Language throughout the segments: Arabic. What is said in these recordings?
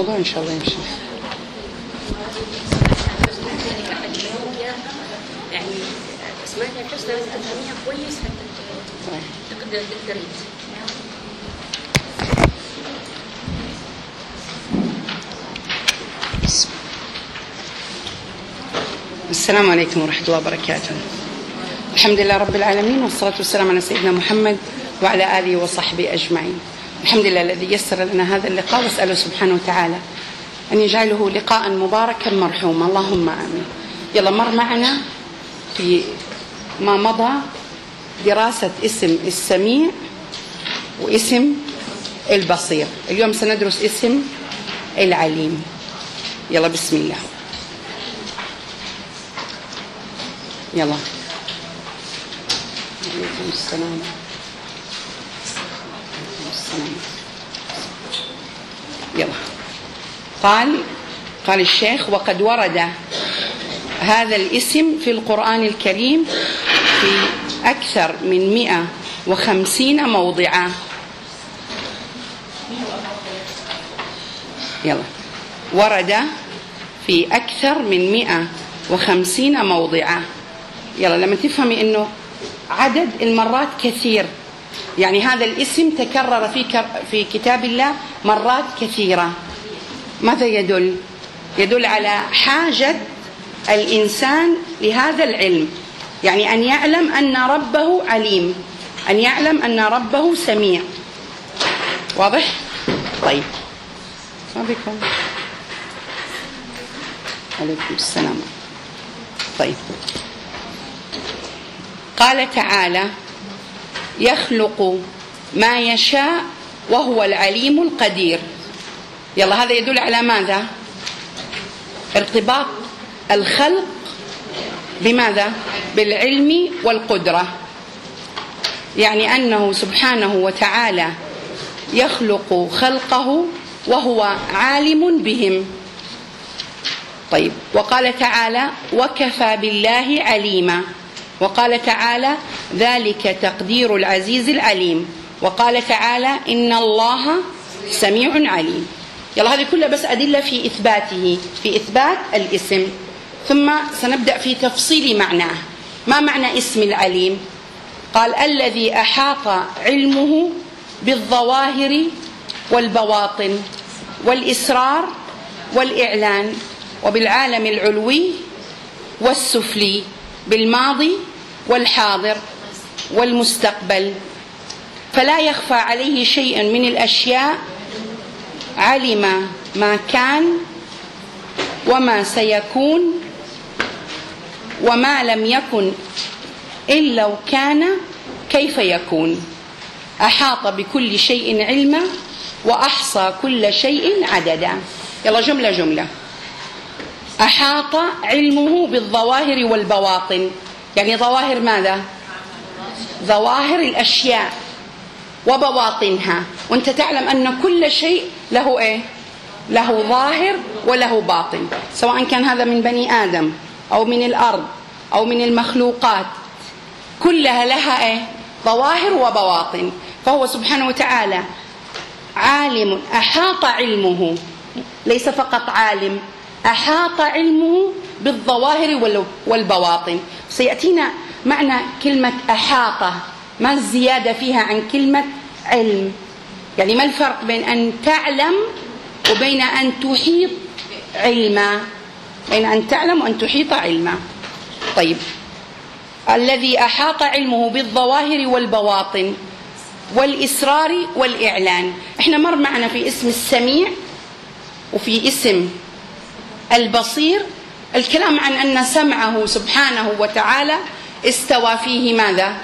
الموضوع إن شاء الله يمشي. يعني اسمها الحفظ لازم تفهميها كويس حتى تقدري. السلام عليكم ورحمة الله وبركاته. الحمد لله رب العالمين، والصلاة والسلام على سيدنا محمد وعلى آله وصحبه أجمعين. الحمد لله الذي يسر لنا هذا اللقاء، وأسأله سبحانه وتعالى أن يجعله لقاء مباركا مرحوما، اللهم آمين. يلا، مر معنا في ما مضى دراسة اسم السميع واسم البصير. اليوم سندرس اسم العليم. يلا بسم الله. يلا. عليكم السلام. يلا. قال الشيخ: وقد ورد هذا الاسم في القرآن الكريم في أكثر من 150 موضعا. يلا. ورد في أكثر من 150 موضعا. يلا، لما تفهمي إنه عدد المرات كثير، يعني هذا الاسم تكرر في كتاب الله مرات كثيرة. ماذا يدل؟ يدل على حاجة الإنسان لهذا العلم، يعني أن يعلم أن ربه عليم، أن يعلم أن ربه سميع. واضح؟ طيب. السلام عليكم. عليكم السلام. طيب. قال تعالى: يخلق ما يشاء وهو العليم القدير. يلا، هذا يدل على ماذا؟ ارتباط الخلق بماذا؟ بالعلم والقدرة، يعني أنه سبحانه وتعالى يخلق خلقه وهو عالم بهم. طيب. وقال تعالى: وكفى بالله عليما. وقال تعالى: ذلك تقدير العزيز العليم. وقال تعالى: إن الله سميع عليم. يلا، هذه كلها بس أدلة في إثباته، في إثبات الاسم. ثم سنبدأ في تفصيل معناه. ما معنى اسم العليم؟ قال: الذي أحاط علمه بالظواهر والبواطن والإسرار والإعلان، وبالعالم العلوي والسفلي، بالماضي والحاضر والمستقبل، فلا يخفى عليه شيء من الأشياء. علم ما كان وما سيكون وما لم يكن إن لو كان كيف يكون. أحاط بكل شيء علما وأحصى كل شيء عددا. يلا، جملة جملة. أحاط علمه بالظواهر والبواطن، يعني ظواهر ماذا؟ ظواهر الأشياء وبواطنها. وانت تعلم أن كل شيء له إيه؟ له ظاهر وله باطن، سواء كان هذا من بني آدم أو من الأرض أو من المخلوقات، كلها لها إيه؟ ظواهر وبواطن. فهو سبحانه وتعالى عالم، أحاط علمه، ليس فقط عالم، أحاط علمه بالظواهر والبواطن. سيأتينا معنى كلمة أحاطة، ما الزيادة فيها عن كلمة علم، يعني ما الفرق بين أن تعلم وبين أن تحيط علما، بين أن تعلم وأن تحيط علما. طيب. الذي أحاط علمه بالظواهر والبواطن والإسرار والإعلان. احنا مر معنا في اسم السميع وفي اسم البصير الكلام عن أن سمعه سبحانه وتعالى استوى فيه ماذا؟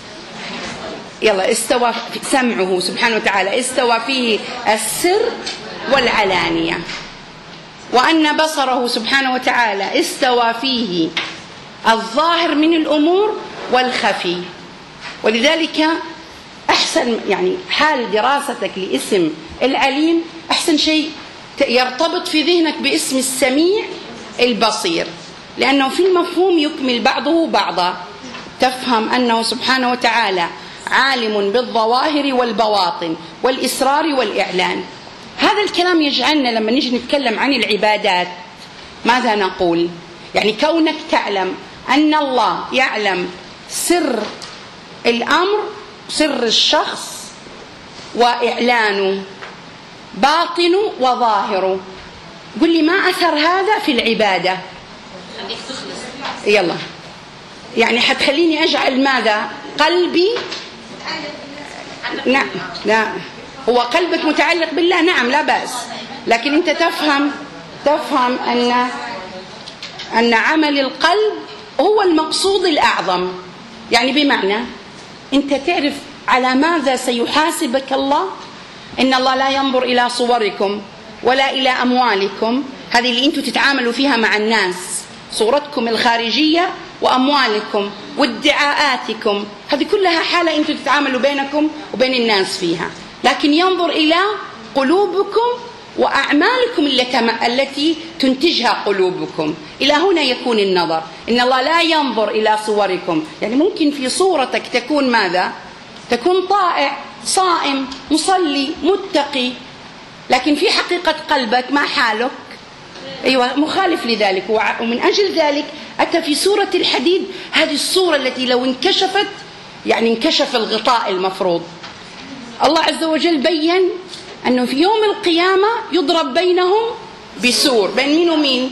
يلا، استوى سمعه سبحانه وتعالى استوى فيه السر والعلانية، وأن بصره سبحانه وتعالى استوى فيه الظاهر من الأمور والخفي. ولذلك أحسن، يعني حال دراستك لاسم العليم أحسن شيء يرتبط في ذهنك باسم السميع البصير، لأنه في المفهوم يكمل بعضه بعضا. تفهم أنه سبحانه وتعالى عالم بالظواهر والبواطن والإسرار والإعلان. هذا الكلام يجعلنا لما نيجي نتكلم عن العبادات ماذا نقول؟ يعني كونك تعلم أن الله يعلم سر الأمر، سر الشخص وإعلانه، باطنه وظاهره، قل لي ما أثر هذا في العبادة؟ يلا يعني حتخليني أجعل ماذا؟ قلبي نعم، لا هو قلبك متعلق بالله، نعم لا بأس، لكن أنت تفهم أن عمل القلب هو المقصود الأعظم. يعني بمعنى أنت تعرف على ماذا سيحاسبك الله. إن الله لا ينظر إلى صوركم ولا إلى أموالكم، هذه اللي أنتم تتعاملوا فيها مع الناس، صورتكم الخارجية وأموالكم وادعاءاتكم، هذه كلها حالة أنتم تتعاملوا بينكم وبين الناس فيها، لكن ينظر إلى قلوبكم وأعمالكم التي تنتجها قلوبكم. إلى هنا يكون النظر. إن الله لا ينظر إلى صوركم، يعني ممكن في صورتك تكون ماذا؟ تكون طائع، صائم، مصلي، متقي، لكن في حقيقة قلبك ما حالك؟ أيوة مخالف لذلك. ومن أجل ذلك أتى في سورة الحديد هذه الصورة التي لو انكشفت يعني انكشف الغطاء المفروض. الله عز وجل بين أنه في يوم القيامة يضرب بينهم بسور. بين مين ومين؟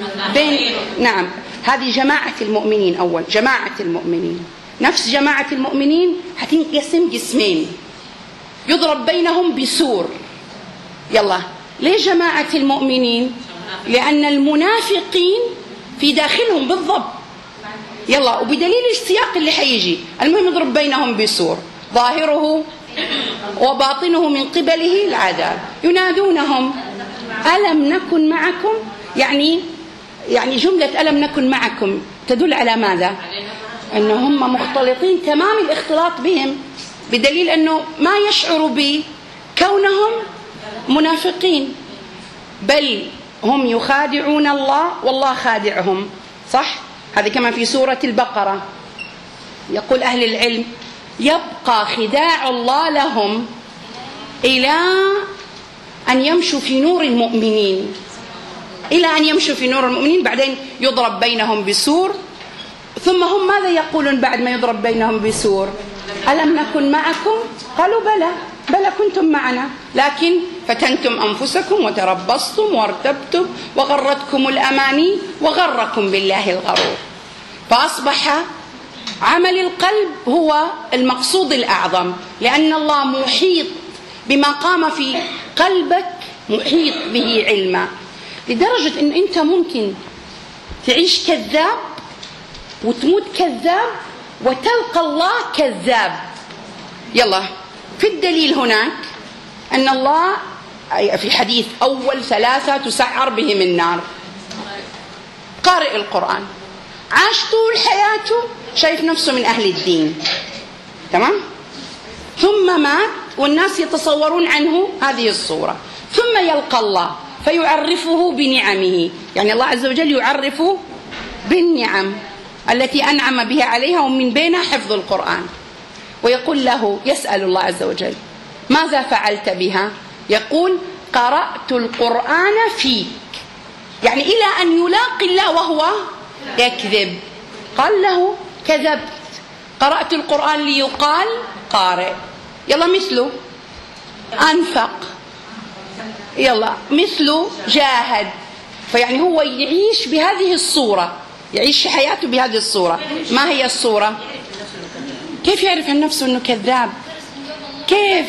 نعم، هذه جماعة المؤمنين. أول جماعة المؤمنين، نفس جماعة المؤمنين هتنقسم قسمين، يضرب بينهم بسور. يلا ليه جماعة المؤمنين؟ لأن المنافقين في داخلهم بالضبط. يلا وبدليل السياق اللي حيجي، المهم يضرب بينهم بسور ظاهره وباطنه من قبله العذاب، ينادونهم ألم نكن معكم. يعني جملة ألم نكن معكم تدل على ماذا؟ أنهم مختلطين تمام الاختلاط بهم، بدليل أنه ما يشعروا بكونهم منافقين، بل هم يخادعون الله والله خادعهم. صح؟ هذا كما في سورة البقرة يقول أهل العلم يبقى خداع الله لهم إلى أن يمشوا في نور المؤمنين، إلى أن يمشوا في نور المؤمنين، بعدين يضرب بينهم بسور. ثم هم ماذا يقولون بعد ما يضرب بينهم بسور؟ ألم نكن معكم؟ قالوا بلى كنتم معنا، لكن فتنتم أنفسكم وتربصتم وارتبتم وغرتكم الأماني وغركم بالله الغرور. فأصبح عمل القلب هو المقصود الأعظم، لأن الله محيط بما قام في قلبك، محيط به علما، لدرجة أن أنت ممكن تعيش كذاب وتموت كذاب وتلقى الله كذاب. يلا في الدليل هناك أن الله في حديث أول 3 تسعر بهم النار، قارئ القرآن عاش طول حياته شايف نفسه من أهل الدين، تمام، ثم مات والناس يتصورون عنه هذه الصورة، ثم يلقى الله فيعرفه بنعمه. يعني الله عز وجل يعرفه بالنعم التي أنعم بها عليها، ومن بينها حفظ القرآن، ويقول له، يسأل الله عز وجل ماذا فعلت بها؟ يقول قرأت القرآن فيك، يعني إلى أن يلاقي الله وهو يكذب. قال له كذبت، قرأت القرآن ليقال قارئ. يلا مثله أنفق، يلا مثله جاهد. فيعني هو يعيش بهذه الصورة، يعيش حياته بهذه الصورة. ما هي الصورة؟ كيف يعرف عن نفسه أنه كذاب؟ كيف؟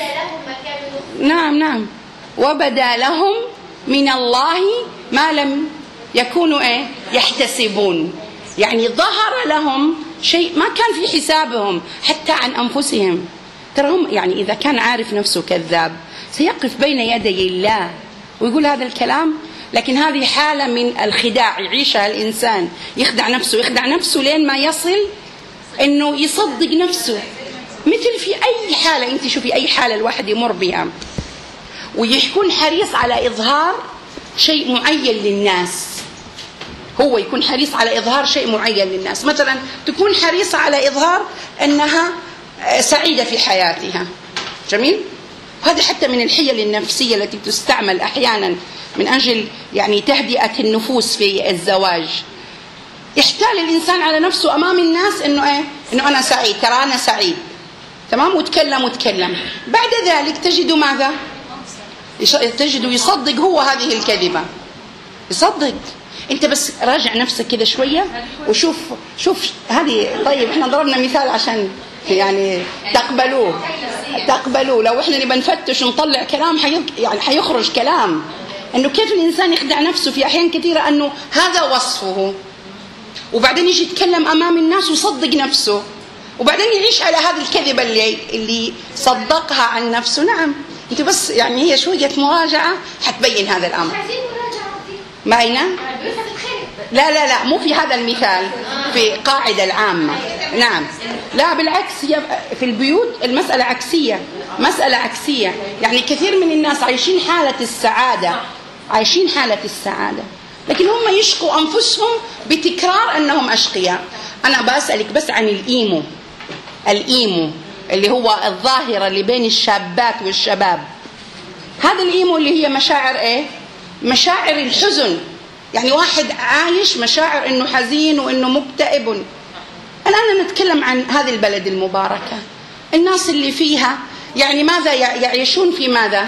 نعم وبدا لهم من الله ما لم يكونوا يحتسبون. يعني ظهر لهم شيء ما كان في حسابهم حتى عن أنفسهم. ترى هم يعني إذا كان عارف نفسه كذاب سيقف بين يدي الله ويقول هذا الكلام، لكن هذه حالة من الخداع يعيشها الإنسان، يخدع نفسه لين ما يصل إنه يصدق نفسه. مثل في أي حالة، أنت شوفي أي حالة الواحد يمر بها ويكون حريص على إظهار شيء معين للناس، هو يكون حريص على إظهار شيء معين للناس. مثلا تكون حريصة على إظهار أنها سعيدة في حياتها، جميل، وهذا حتى من الحيل النفسية التي تستعمل أحيانا من أجل يعني تهدئة النفوس في الزواج. يحتال الإنسان على نفسه أمام الناس إنه إيه؟ إنه أنا سعيد، ترى أنا سعيد، تمام، وتكلم. بعد ذلك تجد ماذا؟ تجد يصدق هو هذه الكذبة، يصدق. أنت بس راجع نفسك كده شوية وشوف هذه. طيب إحنا ضربنا مثال عشان يعني تقبلوه. لو إحنا نبى نفتش ونطلع كلام يعني حيخرج كلام إنه كيف الإنسان يخدع نفسه في أحيان كثيرة أنه هذا وصفه، وبعدين يجي يتكلم أمام الناس ويصدق نفسه، وبعدين يعيش على هذه الكذبة اللي صدقها عن نفسه. نعم، أنت بس يعني هي شوية مراجعة حتبين هذا الأمر. ما هنا؟ لا مو في هذا المثال، في قاعدة العامة. نعم، لا بالعكس، هي في البيوت المسألة عكسية. يعني كثير من الناس عايشين حالة السعادة، لكن هم يشقوا أنفسهم بتكرار أنهم أشقياء. أنا بسألك بس عن الإيمو اللي هو الظاهرة اللي بين الشابات والشباب. هذا الإيمو اللي هي مشاعر إيه؟ مشاعر الحزن. يعني واحد عايش مشاعر إنه حزين وإنه مكتئب. الآن نتكلم عن هذه البلد المباركة، الناس اللي فيها يعني ماذا يعيشون في ماذا؟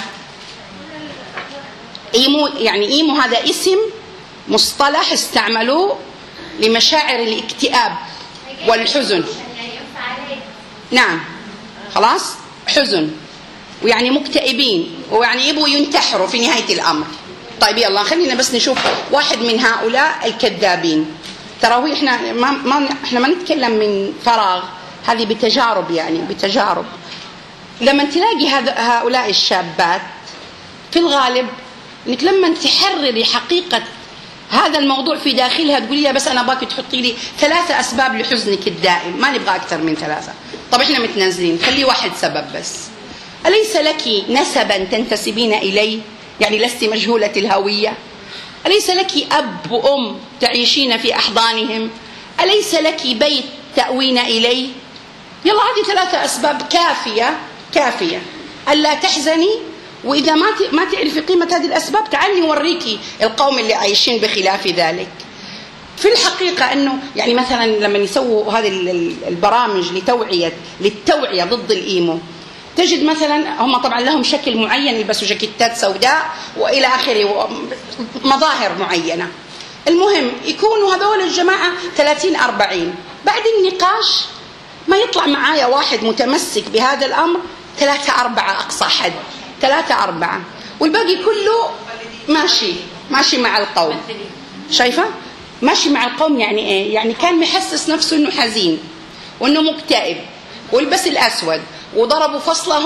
إيمو، يعني إيمو هذا اسم مصطلح استعملوه لمشاعر الاكتئاب والحزن. نعم، خلاص، حزن، ويعني مكتئبين، ويعني يبغوا ينتحروا في نهاية الأمر. طيب يلا خلينا بس نشوف واحد من هؤلاء الكذابين. ترى احنا ما نتكلم من فراغ، هذه بتجارب، يعني بتجارب. لما تلاقي هؤلاء الشابات في الغالب انك لما تحرري حقيقة هذا الموضوع في داخلها تقولي لها بس أنا باك تحطي لي 3 أسباب لحزنك الدائم، ما نبغى أكثر من 3. طب إحنا متنازلين، خلي واحد سبب بس. أليس لك نسبا تنتسبين إليه؟ يعني لست مجهولة الهوية؟ أليس لك أب وأم تعيشين في أحضانهم؟ أليس لك بيت تأوين إليه؟ يلا هذه 3 أسباب كافية ألا تحزني. وإذا ما تعرفي قيمة هذه الأسباب تعالي نوريكي القوم اللي عايشين بخلاف ذلك. في الحقيقة أنه يعني مثلا لما يسووا هذه البرامج للتوعية ضد الإيمو، تجد مثلا هم طبعا لهم شكل معين، يلبسوا جاكيتات سوداء وإلى آخره، مظاهر معينة. المهم يكونوا هذول الجماعة 30-40. بعد النقاش ما يطلع معايا واحد متمسك بهذا الأمر، 3-4 أقصى حد، 3-4، والباقي كله ماشي مع القوم. شايفة؟ ماشي مع القوم. يعني إيه؟ يعني كان محسس نفسه إنه حزين وإنه مكتئب، والبس الأسود، وضربوا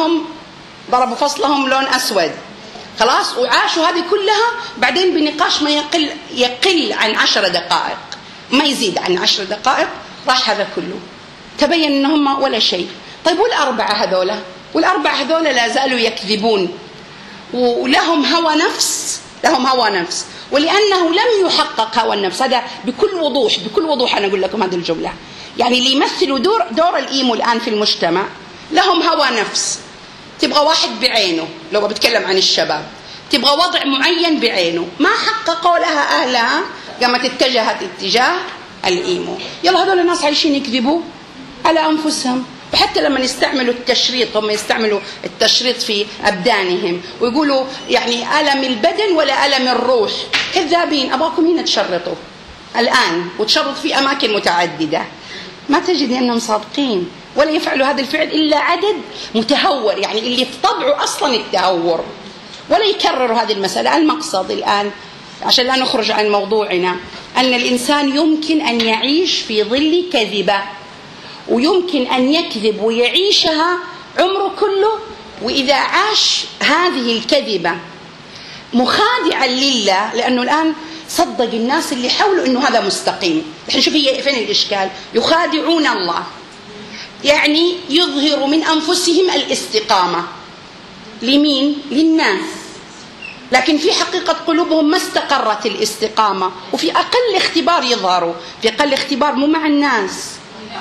فصلهم لون أسود، خلاص، وعاشوا هذه كلها. بعدين بنقاش ما يقل عن 10 دقائق، ما يزيد عن 10 دقائق، راح هذا كله، تبين إنهم ولا شيء. طيب والأربعة هذول لا زالوا يكذبون، ولهم هوى نفس، ولأنه لم يحقق هوى النفس. هذا بكل وضوح أنا أقول لكم هذه الجملة. يعني اللي يمثلوا دور الإيمو الآن في المجتمع لهم هوى نفس. تبغى واحد بعينه، لو بتكلم عن الشباب، تبغى وضع معين بعينه، ما حققوا لها أهلها، قامت اتجهت اتجاه الإيمو. يلا هذول الناس عايشين يكذبوا على أنفسهم. وحتى لما يستعملوا التشريط، هم يستعملوا التشريط في أبدانهم ويقولوا يعني ألم البدن ولا ألم الروح. كذابين. أباكم هنا تشرطوا الآن، وتشرط في أماكن متعددة، ما تجد أنهم صادقين، ولا يفعلوا هذا الفعل إلا عدد متهور، يعني اللي في طبعه أصلا التهور، ولا يكرروا هذه المسألة. المقصد الآن عشان لا نخرج عن موضوعنا، أن الإنسان يمكن أن يعيش في ظل كذبة، ويمكن أن يكذب ويعيشها عمره كله. وإذا عاش هذه الكذبة مخادعا لله، لأنه الآن صدق الناس اللي حوله أنه هذا مستقيم. الحين شوف هي فين الإشكال، يخادعون الله، يعني يظهر من أنفسهم الاستقامة. لمين؟ للناس، لكن في حقيقة قلوبهم ما استقرت الاستقامة، وفي أقل اختبار يظهروا، في أقل اختبار مو مع الناس،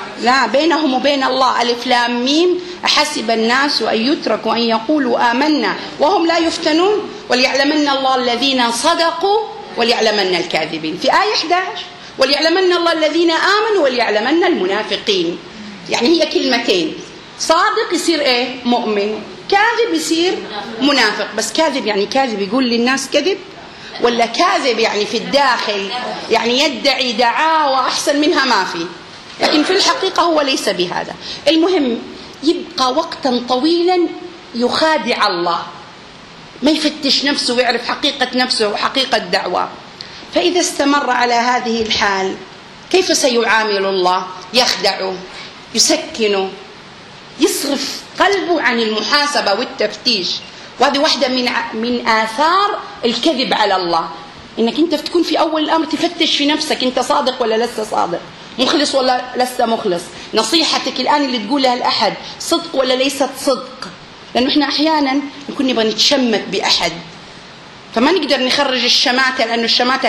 لا، بينهم وبين الله. ألف لام ميم، أحسب الناس أن يتركوا أن يقولوا آمنا وهم لا يفتنون وليعلمن الله الذين صدقوا وليعلمن الكاذبين. في آية 11 وليعلمن الله الذين آمنوا وليعلمن المنافقين. يعني هي كلمتين، صادق يصير إيه؟ مؤمن، كاذب يصير منافق. بس كاذب يعني كاذب يقول للناس كذب، ولا كاذب يعني في الداخل يعني يدعي دعاوى أحسن منها ما في، لكن في الحقيقة هو ليس بهذا. المهم يبقى وقتا طويلا يخادع الله، ما يفتش نفسه ويعرف حقيقة نفسه وحقيقة دعوة. فإذا استمر على هذه الحال كيف سيعامل الله؟ يخدعه، يسكنه، يصرف قلبه عن المحاسبة والتفتيش. وهذه واحدة من آثار الكذب على الله، إنك أنت تكون في أول الأمر تفتش في نفسك، أنت صادق ولا لست صادق، مخلص ولا لست مخلص، نصيحتك الآن اللي تقولها لأحد صدق ولا ليست صدق. لأنه إحنا أحيانا نكون نبغى نتشمت بأحد فما نقدر نخرج الشماتة، لأنه الشماتة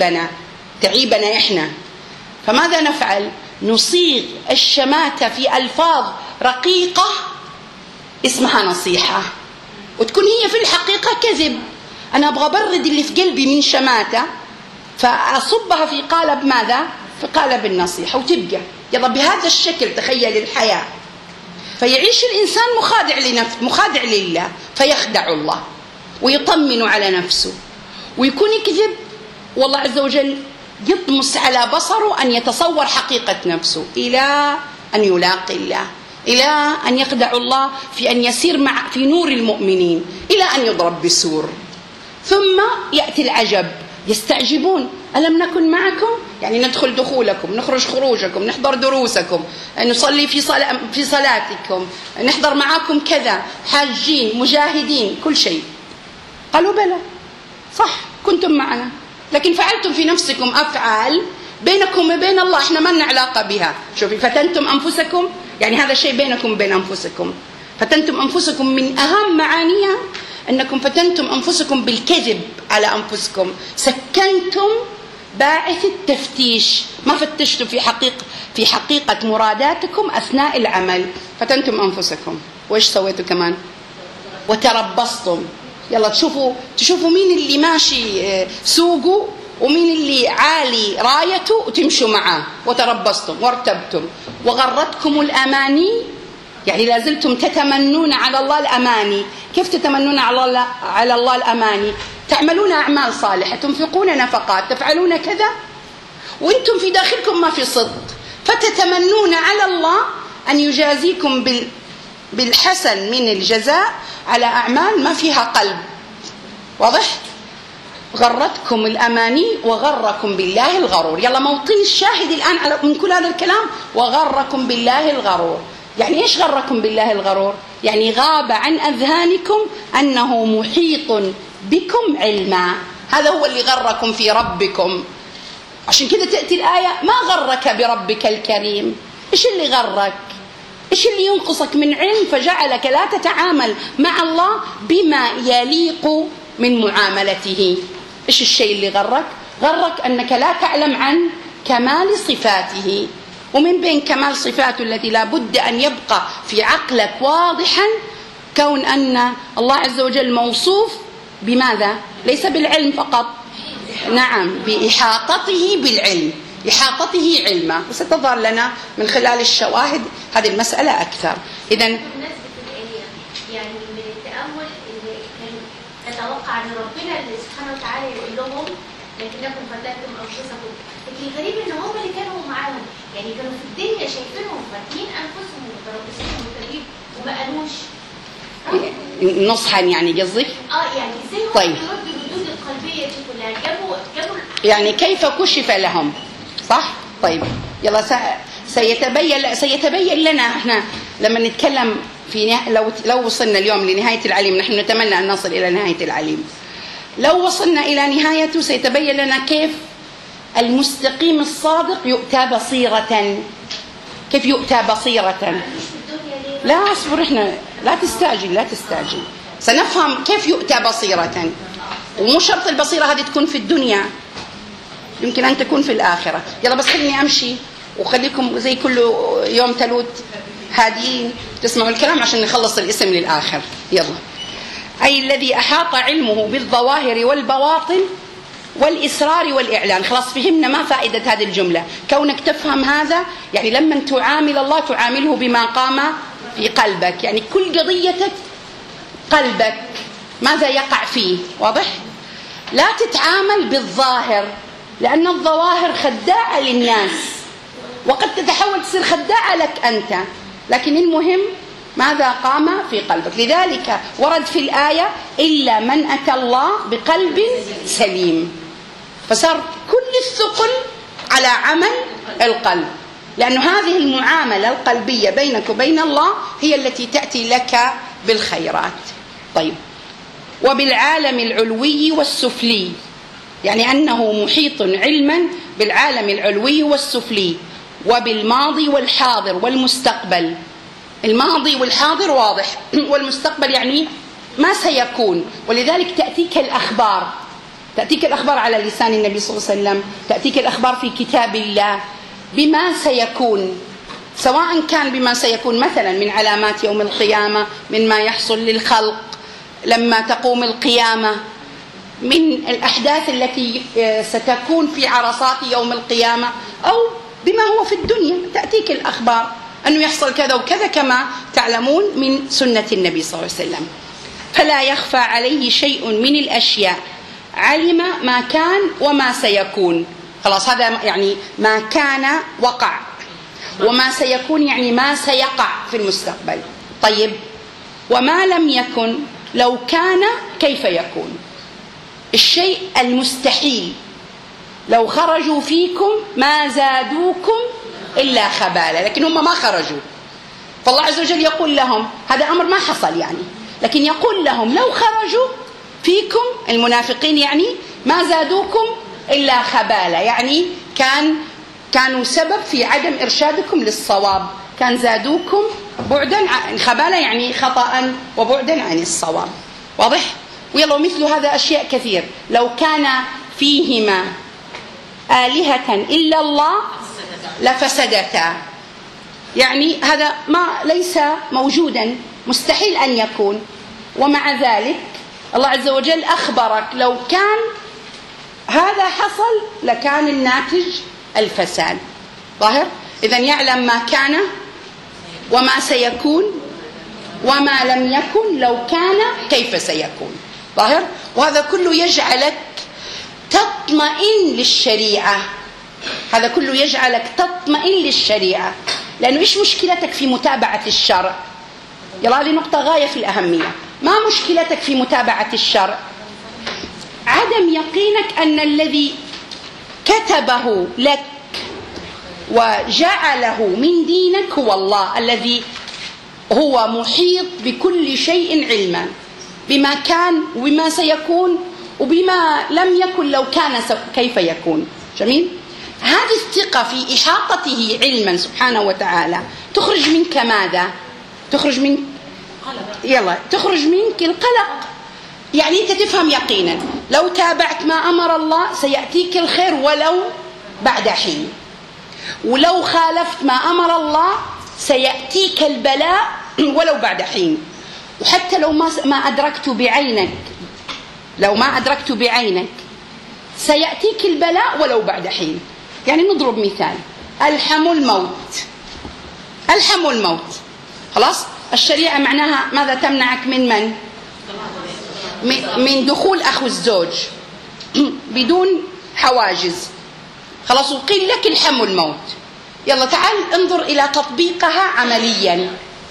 تعيبنا إحنا. فماذا نفعل؟ نصيغ الشماتة في ألفاظ رقيقة اسمها نصيحة، وتكون هي في الحقيقة كذب. أنا أبغى أبرد اللي في قلبي من شماتة فأصبها في قالب ماذا؟ في قالب النصيحة، وتبقى يلا بهذا الشكل. تخيل الحياة، فيعيش الإنسان مخادع لنفسه، مخادع لله، فيخدع الله ويطمن على نفسه ويكون يكذب، والله عز وجل يطمس على بصره أن يتصور حقيقة نفسه إلى أن يلاقي الله، إلى أن يخدع الله في أن يسير في نور المؤمنين، إلى أن يضرب بسور. ثم يأتي العجب، يستعجبون ألم نكن معكم؟ يعني ندخل دخولكم، نخرج خروجكم، نحضر دروسكم، نصلي في صلاتكم، نحضر معاكم كذا، حاجين مجاهدين كل شيء. قالوا بلى صح كنتم معنا، لكن فعلتم في نفسكم أفعال بينكم وبين الله احنا ما لنا علاقة بها. شوفي، فتنتم أنفسكم، يعني هذا شيء بينكم وبين أنفسكم. فتنتم أنفسكم من أهم معانيها أنكم فتنتم أنفسكم بالكذب على أنفسكم، سكنتم باعث التفتيش، ما فتشتوا في حقيقة مراداتكم أثناء العمل، فتنتم أنفسكم. وإيش سويتوا كمان؟ وتربصتم. يلا تشوفوا مين اللي ماشي سوقه ومين اللي عالي رايته وتمشوا معاه. وتربصتم وارتبتم وغرتكم الأماني، يعني لازلتم تتمنون على الله الأماني. كيف تتمنون على الله الأماني؟ تعملون أعمال صالحة، تنفقون نفقات، تفعلون كذا وانتم في داخلكم ما في صدق، فتتمنون على الله أن يجازيكم بالحسن من الجزاء على أعمال ما فيها قلب. واضح؟ غرتكم الأماني وغركم بالله الغرور. يلا موطن الشاهد الآن من كل هذا الكلام، وغركم بالله الغرور. يعني إيش غركم بالله الغرور؟ يعني غاب عن أذهانكم أنه محيط بكم علما، هذا هو اللي غركم في ربكم. عشان كده تأتي الآية ما غرك بربك الكريم. إيش اللي غرك؟ إيش اللي ينقصك من علم فجعلك لا تتعامل مع الله بما يليق من معاملته؟ إيش الشيء اللي غرك؟ غرك أنك لا تعلم عن كمال صفاته، ومن بين كمال صفاته التي لا بد أن يبقى في عقلك واضحا كون أن الله عز وجل موصوف بماذا؟ ليس بالعلم فقط، نعم، بإحاطته بالعلم، إحاطته علما. وستظهر لنا من خلال الشواهد هذه المسألة أكثر. إذن يعني من التأمل نتوقع أن ربنا سبحانه وتعالى يقول لهم لكنكم فتنتم أنفسكم، لكن الغريب أن هم اللي كانوا معاهم، يعني كانوا في الدنيا شايفينهم فاتنين أنفسهم ومتربصين ومتدربين وما قالوش نصحا، يعني قصدك؟ يعني ازاي هم يردوا الردود القلبية دي كلها؟ جابوا يعني كيف كشف لهم، صح؟ طيب يلا سيتبين لنا احنا لما نتكلم في لو وصلنا اليوم لنهاية العليم، نحن نتمنى أن نصل إلى نهاية العليم. لو وصلنا إلى نهايته سيتبين لنا كيف المستقيم الصادق يؤتى بصيرة. كيف يؤتى بصيرة؟ لا اصبر، احنا لا تستعجل سنفهم كيف يؤتى بصيرة. ومو شرط البصيرة هذه تكون في الدنيا، يمكن أن تكون في الآخرة. يلا بس خليني أمشي وخليكم زي كل يوم تلوت هادين تسمعوا الكلام عشان نخلص الاسم للآخر. يلا. أي الذي أحاط علمه بالظواهر والبواطن والإسرار والإعلان. خلاص فهمنا ما فائدة هذه الجملة. كونك تفهم هذا يعني لما تعامل الله تعامله بما قام في قلبك، يعني كل قضيتك قلبك ماذا يقع فيه. واضح؟ لا تتعامل بالظاهر، لأن الظواهر خداعة للناس وقد تتحول تصير خداعة لك أنت، لكن المهم ماذا قام في قلبك. لذلك ورد في الآية إلا من أتى الله بقلب سليم، فصار كل الثقل على عمل القلب، لأن هذه المعاملة القلبية بينك وبين الله هي التي تأتي لك بالخيرات. طيب، وبالعالم العلوي والسفلي، يعني أنه محيط علما بالعالم العلوي والسفلي، وبالماضي والحاضر والمستقبل. الماضي والحاضر واضح، والمستقبل يعني ما سيكون، ولذلك تأتيك الأخبار، تأتيك الأخبار على لسان النبي صلى الله عليه وسلم، تأتيك الأخبار في كتاب الله بما سيكون، سواء كان بما سيكون مثلا من علامات يوم القيامة، من ما يحصل للخلق لما تقوم القيامة، من الأحداث التي ستكون في عرصات يوم القيامة، أو بما هو في الدنيا تأتيك الأخبار أنه يحصل كذا وكذا كما تعلمون من سنة النبي صلى الله عليه وسلم. فلا يخفى عليه شيء من الأشياء، علم ما كان وما سيكون. خلاص هذا يعني ما كان وقع، وما سيكون يعني ما سيقع في المستقبل. طيب، وما لم يكن لو كان كيف يكون. الشيء المستحيل لو خرجوا فيكم ما زادوكم إلا خبالة، لكن هم ما خرجوا، فالله عز وجل يقول لهم هذا أمر ما حصل يعني، لكن يقول لهم لو خرجوا فيكم المنافقين يعني ما زادوكم إلا خبالة، يعني كانوا سبب في عدم إرشادكم للصواب، كان زادوكم بعدا عن خبالة يعني خطأ وبعدا عن الصواب. واضح؟ ويلا مثل هذا أشياء كثير. لو كان فيهما آلهة إلا الله لفسدتا، يعني هذا ما ليس موجودا، مستحيل أن يكون، ومع ذلك الله عز وجل أخبرك لو كان هذا حصل لكان الناتج الفساد. ظاهر؟ إذن يعلم ما كان وما سيكون وما لم يكن لو كان كيف سيكون. ظاهر؟ وهذا كله يجعلك تطمئن للشريعة، هذا كله يجعلك تطمئن للشريعة، لأنه إيش مشكلتك في متابعة الشرع؟ يلا هذه نقطة غاية في الأهمية. ما مشكلتك في متابعة الشرع؟ عدم يقينك أن الذي كتبه لك وجعله من دينك هو الله، الذي هو محيط بكل شيء علما، بما كان وبما سيكون وبما لم يكن لو كان كيف يكون. جميل؟ هذه الثقة في إحاطته علما سبحانه وتعالى تخرج منك ماذا؟ تخرج منك تخرج منك القلق، يعني أنت تفهم يقينا لو تابعت ما أمر الله سيأتيك الخير ولو بعد حين، ولو خالفت ما أمر الله سيأتيك البلاء ولو بعد حين. وحتى لو ما أدركت بعينك، لو ما أدركت بعينك سيأتيك البلاء ولو بعد حين. يعني نضرب مثال، ألحم الموت، ألحم الموت، خلاص الشريعة معناها ماذا؟ تمنعك من من دخول أخو الزوج بدون حواجز، خلاص وقيل لك الحم الموت. يلا تعال انظر إلى تطبيقها عمليا.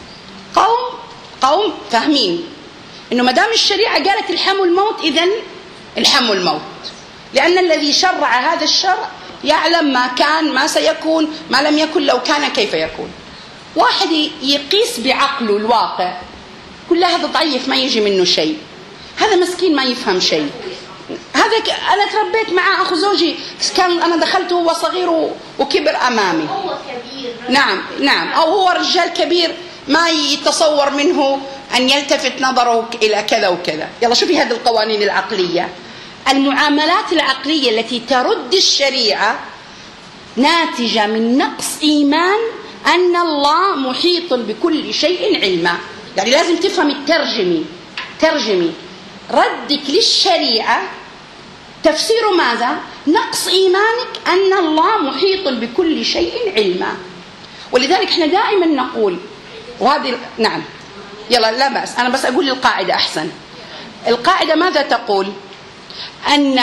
قوم فاهمين إنه ما دام الشريعة قالت الحم الموت إذن الحم الموت، لأن الذي شرع هذا الشرع يعلم ما كان ما سيكون ما لم يكن لو كان كيف يكون. واحد يقيس بعقله الواقع، كل هذا ضعيف ما يجي منه شيء، هذا مسكين ما يفهم شيء. هذا أنا تربيت مع أخو زوجي، كان أنا دخلت وهو صغير وكبر أمامي، هو كبير، نعم، أو هو رجال كبير ما يتصور منه أن يلتفت نظره إلى كذا وكذا. يلا شوفي هذه القوانين العقلية، المعاملات العقلية التي ترد الشريعة ناتجة من نقص إيمان أن الله محيط بكل شيء علما. يعني لازم تفهم ترجمي ردك للشريعة تفسير ماذا؟ نقص إيمانك أن الله محيط بكل شيء علما. ولذلك احنا دائما نقول، وهذه نعم يلا لا بأس، أنا بس أقول القاعدة أحسن. القاعدة ماذا تقول؟ أن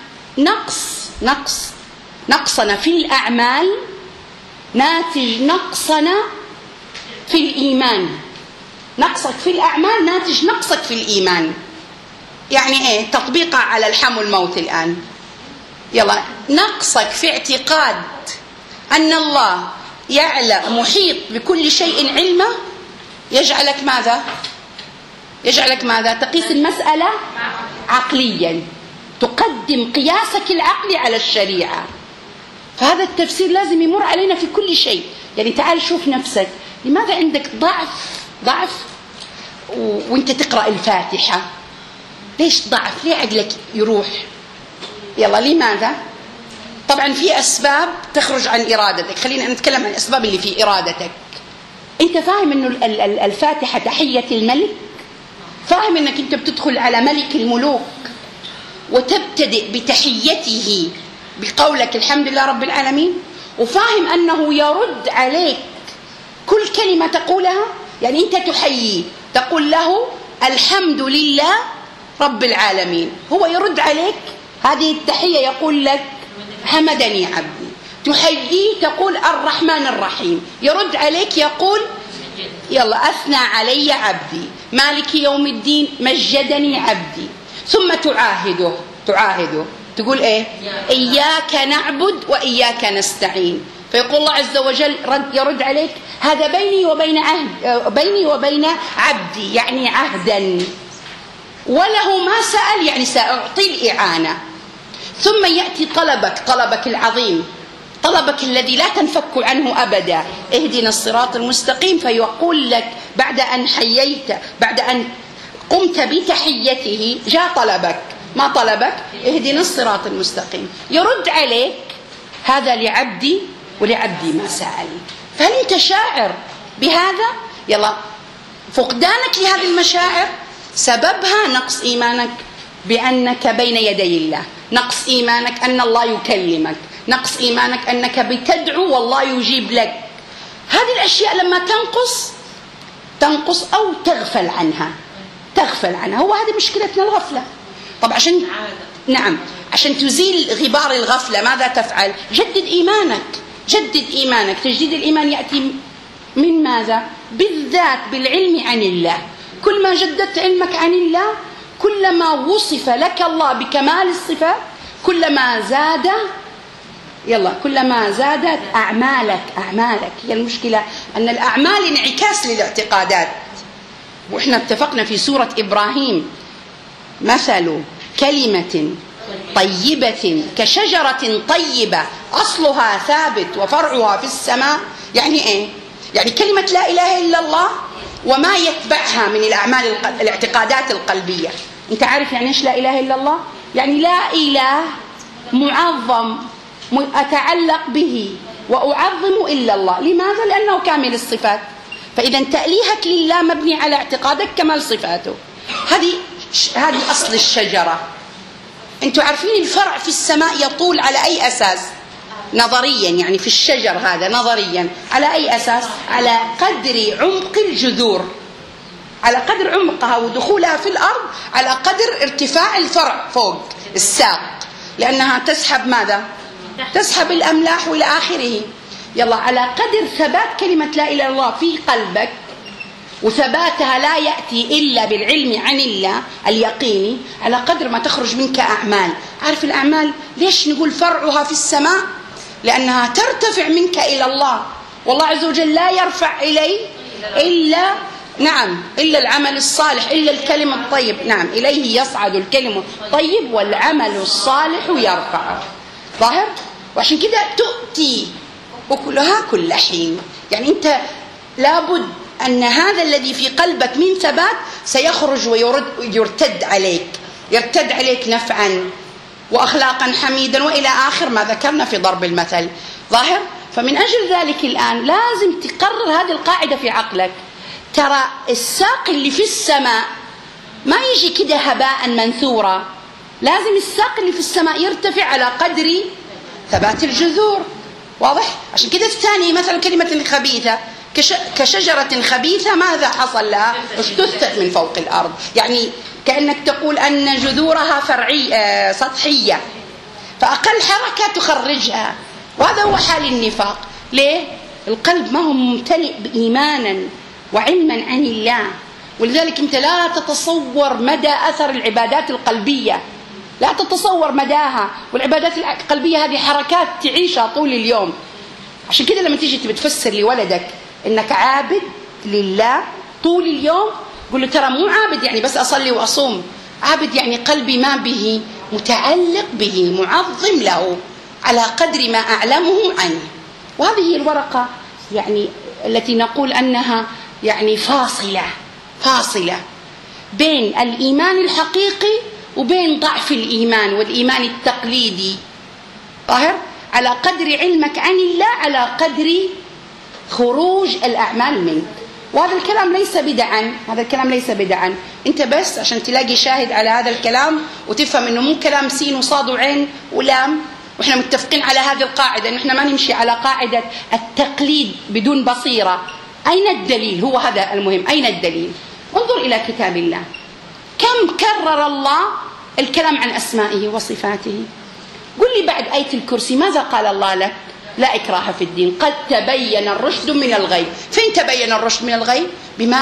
نقصنا في الأعمال ناتج نقصنا في الإيمان. نقصك في الأعمال ناتج نقصك في الإيمان. يعني إيه؟ تطبيقها على الحم والموت الآن. يلا، نقصك في اعتقاد أن الله يعلم محيط بكل شيء علما يجعلك ماذا؟ تقيس المسألة عقليا، تقدم قياسك العقلي على الشريعة. فهذا التفسير لازم يمر علينا في كل شيء. يعني تعال شوف نفسك، لماذا عندك ضعف وانت تقرأ الفاتحة؟ ليش ضعف؟ ليه عقلك يروح؟ يلا لماذا؟ طبعا في أسباب تخرج عن إرادتك، خلينا نتكلم عن الأسباب اللي في إرادتك. أنت فاهم أنه الفاتحة تحية الملك؟ فاهم أنك أنت بتدخل على ملك الملوك وتبتدئ بتحيته بقولك الحمد لله رب العالمين؟ وفاهم أنه يرد عليك كل كلمة تقولها. يعني أنت تحييه، تقول له الحمد لله رب العالمين، هو يرد عليك هذه التحية يقول لك حمدني عبدي. تحييه تقول الرحمن الرحيم، يرد عليك يقول يلا أثنى علي عبدي، مالك يوم الدين مجدني عبدي. ثم تعاهده تقول إيه؟ إياك نعبد وإياك نستعين. فيقول الله عز وجل يرد عليك هذا بيني وبين عبدي، يعني عهدا، وله ما سأل يعني سأعطي الإعانة. ثم يأتي طلبك العظيم، طلبك الذي لا تنفك عنه أبدا، اهدنا الصراط المستقيم. فيقول لك بعد أن قمت بتحيته جاء طلبك، ما طلبك؟ اهدنا الصراط المستقيم. يرد عليك هذا لعبدي ولعبدي ما سأل. فهل أنت شاعر بهذا؟ يلا، فقدانك لهذه المشاعر سببها نقص إيمانك بأنك بين يدي الله، نقص إيمانك أن الله يكلمك، نقص إيمانك أنك بتدعو والله يجيب لك. هذه الأشياء لما تنقص أو تغفل عنها. هو هذه مشكلتنا، الغفلة. طب عشان تزيل غبار الغفلة ماذا تفعل؟ جدد إيمانك. تجديد الإيمان يأتي من ماذا؟ بالذات بالعلم عن الله. كل ما جددت علمك عن الله كلما وصف لك الله بكمال الصفات كلما زادت أعمالك. هي المشكلة أن الأعمال انعكاس للاعتقادات. وإحنا اتفقنا في سورة إبراهيم مثل كلمة طيبة كشجرة طيبة أصلها ثابت وفرعها في السماء. يعني إيه؟ يعني كلمة لا إله إلا الله وما يتبعها من الأعمال الاعتقادات القلبية. أنت عارف يعني إيش لا إله إلا الله؟ يعني لا إله معظم أتعلق به وأعظم إلا الله. لماذا؟ لأنه كامل الصفات. فإذا تأليهك لله مبني على اعتقادك كمال صفاته. هذه أصل الشجرة. أنتوا عارفين الفرع في السماء يطول على أي أساس؟ نظريا، يعني في الشجر هذا نظريا على أي أساس؟ على قدر عمق الجذور، على قدر عمقها ودخولها في الأرض على قدر ارتفاع الفرع فوق الساق، لأنها تسحب ماذا؟ تسحب الأملاح وإلى آخره. يلا، على قدر ثبات كلمة لا إله إلا الله في قلبك، وثباتها لا يأتي إلا بالعلم عن الله اليقيني، على قدر ما تخرج منك أعمال. عارف الأعمال ليش نقول فرعها في السماء؟ لأنها ترتفع منك إلى الله، والله عز وجل لا يرفع إليه إلا العمل الصالح، إلا الكلمة الطيب. إليه يصعد الكلمة الطيب والعمل الصالح يرفعه. ظاهر؟ وعشان كده تؤتي أكلها كل حين. يعني أنت لابد أن هذا الذي في قلبك من ثبات سيخرج ويرتد عليك نفعا وأخلاقا حميدا وإلى آخر ما ذكرنا في ضرب المثل. ظاهر؟ فمن أجل ذلك الآن لازم تقرر هذه القاعدة في عقلك. ترى الساق اللي في السماء ما يجي كده هباء منثورا، لازم الساق اللي في السماء يرتفع على قدر ثبات الجذور. واضح؟ عشان كده الثاني مثلا كلمة خبيثة كشجرة خبيثة ماذا حصل لها؟ اجتثت من فوق الأرض، يعني كأنك تقول أن جذورها فرعية سطحية، فأقل حركة تخرجها. وهذا هو حال النفاق. ليه؟ القلب ما هو ممتلئ إيمانا وعلما عن الله، ولذلك أنت لا تتصور مدى أثر العبادات القلبية، لا تتصور مداها. والعبادات القلبية هذه حركات تعيشها طول اليوم. عشان كده لما تيجي تفسر لولدك إنك عابد لله طول اليوم، قل له ترى مو عابد يعني بس أصلي وأصوم، عابد يعني قلبي ما به، متعلق به، معظم له على قدر ما أعلمه عنه. وهذه هي الورقة يعني التي نقول أنها يعني فاصلة بين الإيمان الحقيقي وبين ضعف الإيمان والإيمان التقليدي. ظاهر؟ على قدر علمك عن الله على قدر خروج الأعمال منك. وهذا الكلام ليس بدعا، هذا الكلام ليس بدعا. أنت بس عشان تلاقي شاهد على هذا الكلام وتفهم أنه مو كلام سين وصاد وعين ولام، وإحنا متفقين على هذه القاعدة، أنه إحنا ما نمشي على قاعدة التقليد بدون بصيرة. أين الدليل؟ هو هذا المهم، أين الدليل؟ انظر إلى كتاب الله، كم كرر الله الكلام عن أسمائه وصفاته. قل لي بعد آية الكرسي ماذا قال الله لك؟ لا إكراه في الدين، قد تبين الرشد من الغي. فين تبين الرشد من الغي؟ بما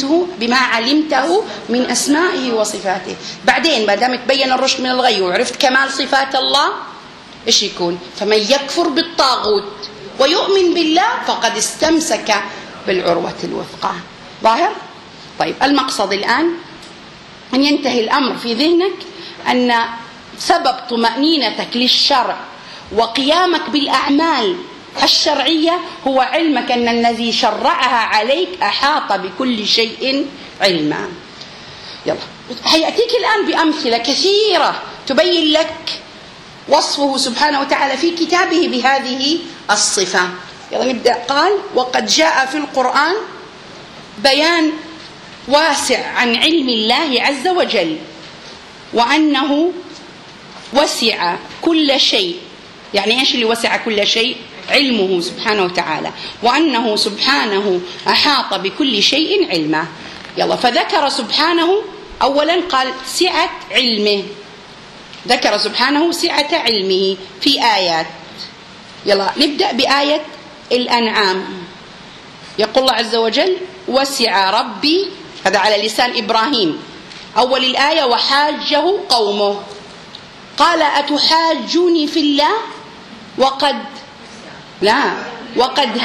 علمته من أسمائه وصفاته. بعدين ما دام تبين الرشد من الغي وعرفت كمال صفات الله، إيش يكون؟ فمن يكفر بالطاغوت ويؤمن بالله فقد استمسك بالعروة الوثقى. ظاهر؟ طيب المقصد الآن أن ينتهي الأمر في ذهنك أن سبب طمأنينتك للشرع وقيامك بالأعمال الشرعية هو علمك أن الذي شرعها عليك أحاط بكل شيء علما. يلا هيأتيك الآن بأمثلة كثيرة تبين لك وصفه سبحانه وتعالى في كتابه بهذه الصفة. يلا نبدأ. قال: وقد جاء في القرآن بيان واسع عن علم الله عز وجل، وأنه وسع كل شيء. يعني إيش اللي وسع كل شيء؟ علمه سبحانه وتعالى، وأنه سبحانه أحاط بكل شيء علما. يلا فذكر سبحانه أولا، قال سعة علمه، ذكر سبحانه سعة علمه في آيات. يلا نبدأ بآية الأنعام. يقول الله عز وجل: وسع ربي، هذا على لسان إبراهيم، أول الآية: وحاجه قومه قال أتحاجوني في الله وقد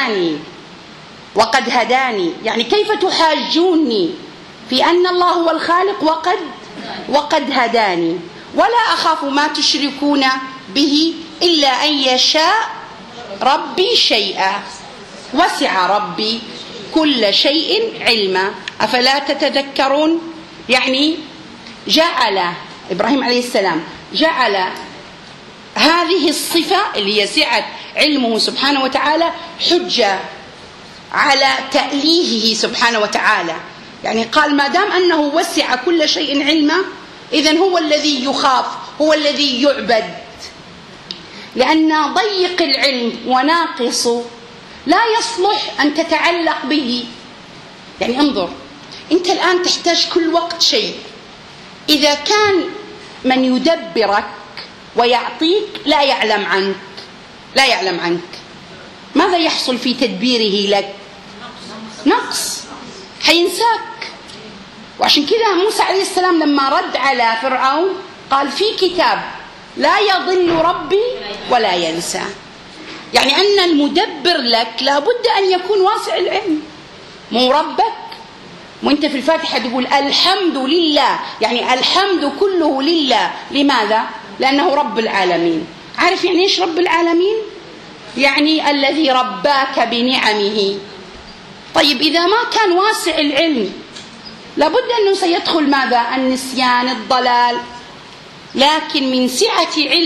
هداني. يعني كيف تحاجوني في أن الله هو الخالق وقد هداني، ولا أخاف ما تشركون به إلا أن يشاء ربي شيئا وسع ربي كل شيء علما أفلا تتذكرون. يعني جعل إبراهيم عليه السلام جعل هذه الصفة اللي هي سعة علمه سبحانه وتعالى حجة على تأليهه سبحانه وتعالى. يعني قال ما دام أنه وسع كل شيء علما، إذن هو الذي يخاف، هو الذي يعبد، لأن ضيق العلم وناقص لا يصلح أن تتعلق به. يعني انظر، أنت الآن تحتاج كل وقت شيء. إذا كان من يدبرك ويعطيك لا يعلم عنك، ماذا يحصل في تدبيره لك؟ نقص، حينساك. وعشان كذا موسى عليه السلام لما رد على فرعون قال: في كتاب لا يضل ربي ولا ينسى. يعني أن المدبر لك لابد أن يكون واسع العلم، مو ربك. وانت في الفاتحة تقول الحمد لله، يعني الحمد كله لله. لماذا؟ لأنه رب العالمين. عارف يعني إيش رب العالمين؟ يعني الذي رباك بنعمه. طيب إذا ما كان واسع العلم لابد أنه سيدخل ماذا؟ النسيان، الضلال. لكن من سعة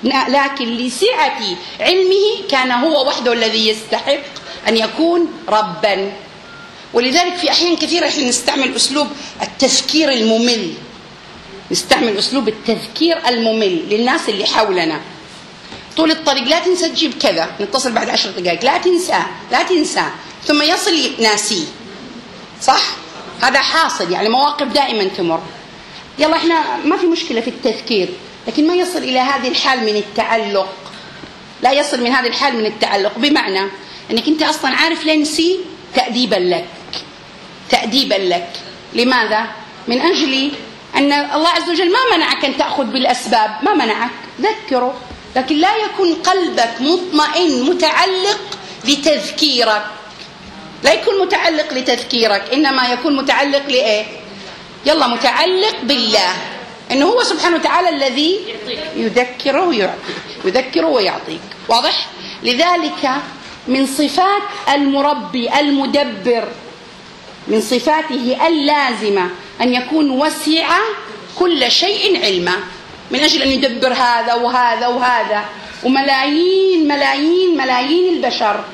لكن لسعة علمه كان هو وحده الذي يستحق أن يكون ربا. ولذلك في أحيان كثيرة احنا نستعمل أسلوب التذكير الممل، نستعمل أسلوب التذكير الممل للناس اللي حولنا طول الطريق. لا تنسى تجيب كذا، نتصل بعد 10 دقائق، لا تنسى لا تنسى، ثم يصل ناسي. صح؟ هذا حاصل، يعني مواقف دائما تمر. يلا احنا ما في مشكلة في التذكير، لكن ما يصل إلى هذه الحال من التعلق. لا يصل من هذه الحال من التعلق، بمعنى أنك أنت أصلا عارف لا نسي، تأديبا لك، تأديبا لك. لماذا؟ من أجل أن الله عز وجل ما منعك أن تأخذ بالأسباب، ما منعك، ذكره، لكن لا يكون قلبك مطمئن متعلق لتذكيرك، لا يكون متعلق لتذكيرك، إنما يكون متعلق لإيه؟ يلا متعلق بالله، إنه هو سبحانه وتعالى الذي يذكره ويعطيك، يذكره ويعطيك. واضح؟ لذلك من صفات المربي المدبر، من صفاته اللازمة أن يكون وسع كل شيء علما، من أجل أن يدبر هذا وهذا وهذا، وملايين ملايين ملايين البشر،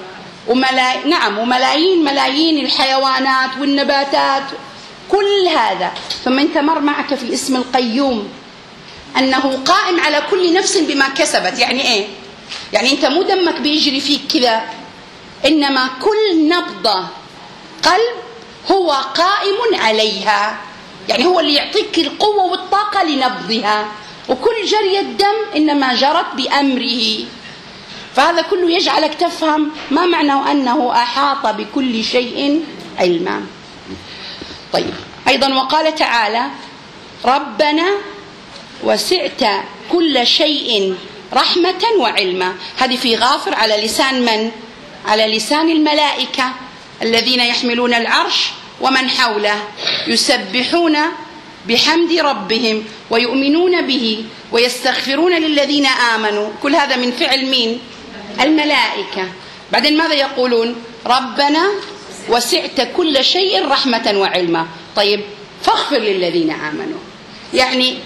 وملايين ملايين الحيوانات والنباتات، كل هذا. ثم أنت مر معك في الاسم القيوم أنه قائم على كل نفس بما كسبت. يعني إيه؟ يعني أنت مو دمك بيجري فيك كذا، إنما كل نبضة قلب هو قائم عليها، يعني هو اللي يعطيك القوة والطاقة لنبضها، وكل جري الدم إنما جرت بأمره. فهذا كله يجعلك تفهم ما معنى أنه أحاط بكل شيء علما. طيب، أيضا وقال تعالى: ربنا وسعت كل شيء رحمة وعلما. هذه في غافر على لسان من؟ على لسان الملائكة الذين يحملون العرش ومن حوله، يسبحون بحمد ربهم ويؤمنون به ويستغفرون للذين آمنوا. كل هذا من فعل مين؟ الملائكة. بعدين ماذا يقولون؟ ربنا وسعت كل شيء رحمة وعلما. طيب، فاغفر للذين آمنوا. يعني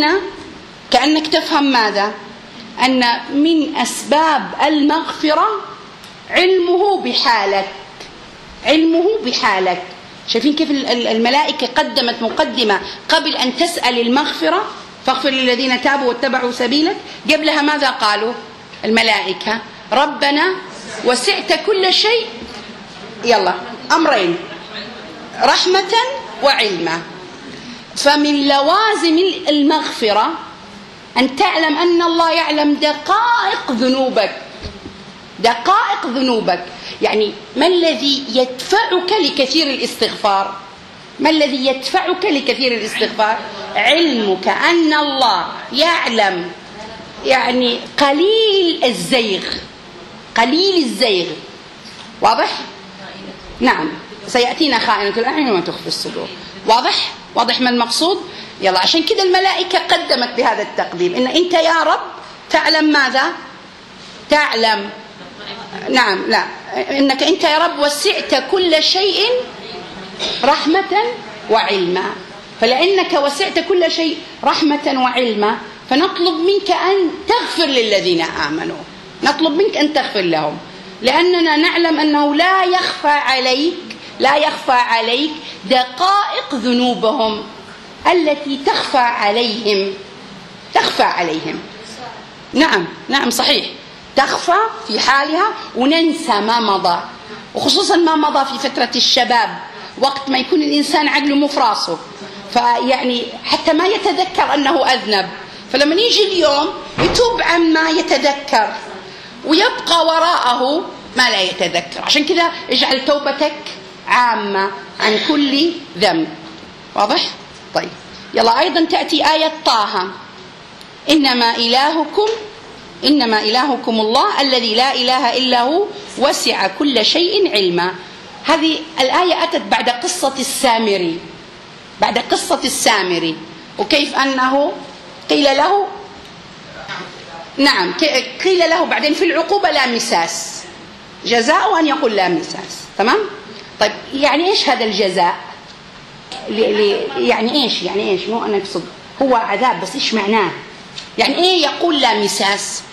كأنك تفهم ماذا؟ أن من أسباب المغفرة علمه بحالك، علمه بحالك. شايفين كيف الملائكة قدمت مقدمة قبل أن تسأل المغفرة؟ فاغفر للذين تابوا واتبعوا سبيلك. قبلها ماذا قالوا الملائكة؟ ربنا وسعت كل شيء، يلا أمرين، رحمة وعلما. فمن لوازم المغفرة أن تعلم أن الله يعلم دقائق ذنوبك، دقائق ذنوبك. يعني ما الذي يدفعك لكثير الاستغفار؟ ما الذي يدفعك لكثير الاستغفار؟ علمك أن الله يعلم يعني قليل الزيغ، قليل الزيغ. واضح؟ نعم، سيأتينا خائنة الأعين وما تخفي الصدور. واضح؟ واضح ما المقصود؟ يلا، عشان كده الملائكة قدمت بهذا التقديم، إن أنت يا رب تعلم ماذا؟ تعلم، نعم، لا، إنك أنت يا رب وسعت كل شيء رحمة وعلما. فلأنك وسعت كل شيء رحمة وعلما، فنطلب منك أن تغفر للذين آمنوا، نطلب منك أن تغفر لهم، لأننا نعلم أنه لا يخفى عليك دقائق ذنوبهم التي تخفى عليهم. نعم صحيح، تخفى في حالها، وننسى ما مضى، وخصوصا ما مضى في فترة الشباب، وقت ما يكون الإنسان عقله مو في راسه، فيعني حتى ما يتذكر أنه أذنب. فلما يجي اليوم يتوب عما يتذكر، ويبقى وراءه ما لا يتذكر. عشان كذا اجعل توبتك عامة عن كل ذنب. واضح؟ طيب، يلا أيضا تأتي آية طه: إنما إلهكم الله الذي لا إله إلا هو وسع كل شيء علما. هذه الآية أتت بعد قصة السامري، وكيف أنه قيل له، نعم، قيل له بعدين في العقوبة لا مساس، جزاء أن يقول لا مساس. تمام؟ طيب، يعني إيش هذا الجزاء؟ يعني إيش؟ مو أنا أقصد هو عذاب، بس إيش معناه؟ يعني إيه يقول لا مساس؟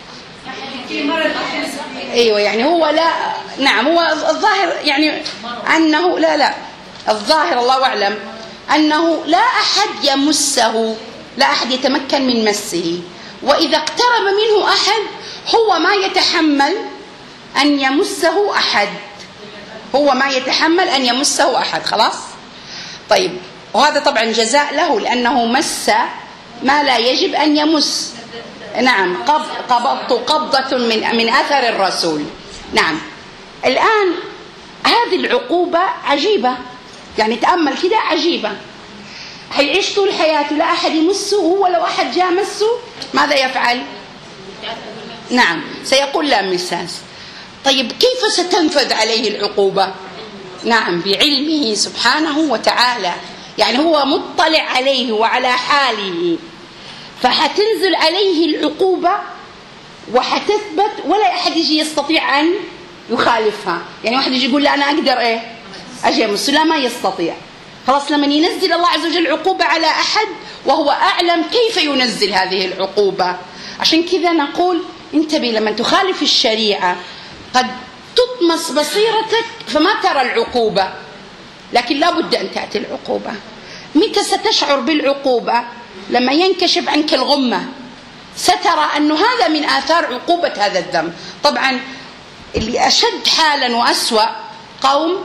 أيوة يعني هو لا، نعم هو الظاهر يعني أنه لا الظاهر الله أعلم أنه لا أحد يمسه، لا أحد يتمكن من مسه، وإذا اقترب منه أحد هو ما يتحمل أن يمسه أحد، هو ما يتحمل أن يمسه أحد. خلاص طيب، وهذا طبعا جزاء له لأنه مس ما لا يجب أن يمس. نعم قبضت قبضة من أثر الرسول. نعم الآن هذه العقوبة عجيبة، يعني تأمل كده عجيبة، حيعيش طول حياته لا أحد يمسه، وهو لو أحد جاء مسه ماذا يفعل؟ نعم سيقول لا مساس. طيب كيف ستنفذ عليه العقوبة؟ نعم بعلمه سبحانه وتعالى، يعني هو مطلع عليه وعلى حاله، فحتنزل عليه العقوبة وحتثبت ولا أحد يجي يستطيع أن يخالفها. يعني واحد يجي يقول لا أنا أقدر أجي أمس، لا ما يستطيع. خلاص لما ينزل الله عز وجل عقوبة على أحد وهو أعلم كيف ينزل هذه العقوبة. عشان كذا نقول انتبه لما تخالف الشريعة قد تطمس بصيرتك فما ترى العقوبة، لكن لا بد أن تأتي العقوبة. متى ستشعر بالعقوبة؟ لما ينكشف عنك الغمة سترى أنه هذا من آثار عقوبة هذا الذنب. طبعا اللي أشد حالا وأسوأ قوم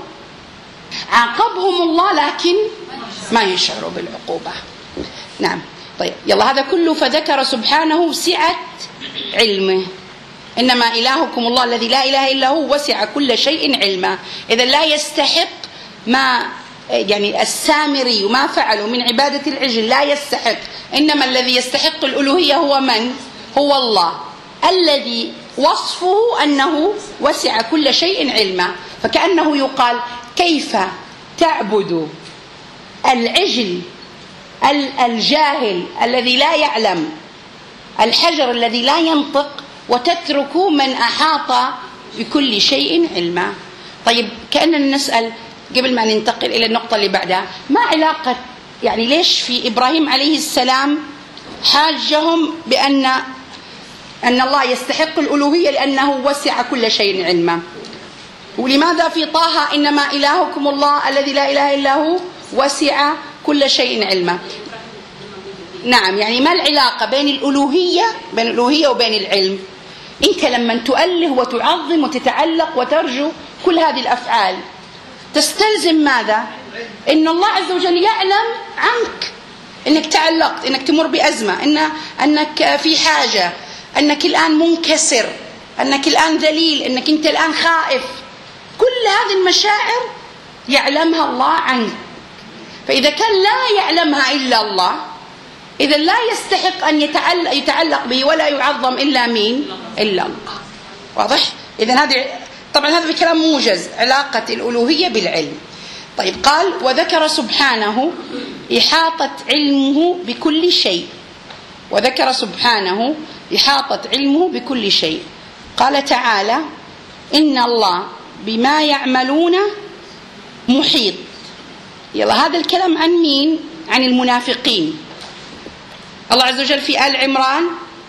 عاقبهم الله لكن ما يشعروا بالعقوبة. نعم طيب يلا هذا كله فذكر سبحانه سعة علمه، إنما إلهكم الله الذي لا إله إلا هو وسع كل شيء علما. إذا لا يستحق ما يعني السامري وما فعلوا من عبادة العجل لا يستحق، إنما الذي يستحق الألوهية هو من؟ هو الله الذي وصفه أنه وسع كل شيء علما. فكأنه يقال كيف تعبد العجل الجاهل الذي لا يعلم، الحجر الذي لا ينطق، وتترك من أحاط بكل شيء علما. طيب كأننا نسأل قبل ما ننتقل إلى النقطة اللي بعدها، ما علاقة يعني ليش في إبراهيم عليه السلام حاجهم بأن الله يستحق الألوهية لأنه وسع كل شيء علما، ولماذا في طه إنما إلهكم الله الذي لا إله إلا هو وسع كل شيء علما؟ نعم يعني ما العلاقة بين الألوهية وبين العلم؟ أنت لما تؤله وتعظم وتتعلق وترجو كل هذه الأفعال تستلزم ماذا؟ إن الله عز وجل يعلم عنك إنك تعلقت، إنك تمر بأزمة، أنك في حاجة، أنك الآن منكسر، أنك الآن ذليل، أنك أنت الآن خائف. كل هذه المشاعر يعلمها الله عنك. فإذا كان لا يعلمها إلا الله إذا لا يستحق أن يتعلق به ولا يعظم إلا مين؟ إلا الله. واضح؟ إذن هذه طبعا هذا بكلام موجز علاقة الألوهية بالعلم. طيب قال وذكر سبحانه إحاطة علمه بكل شيء، وذكر سبحانه إحاطة علمه بكل شيء. قال تعالى إن الله بما يعملون محيط. يلا هذا الكلام عن مين؟ عن المنافقين. الله عز وجل في آل عمران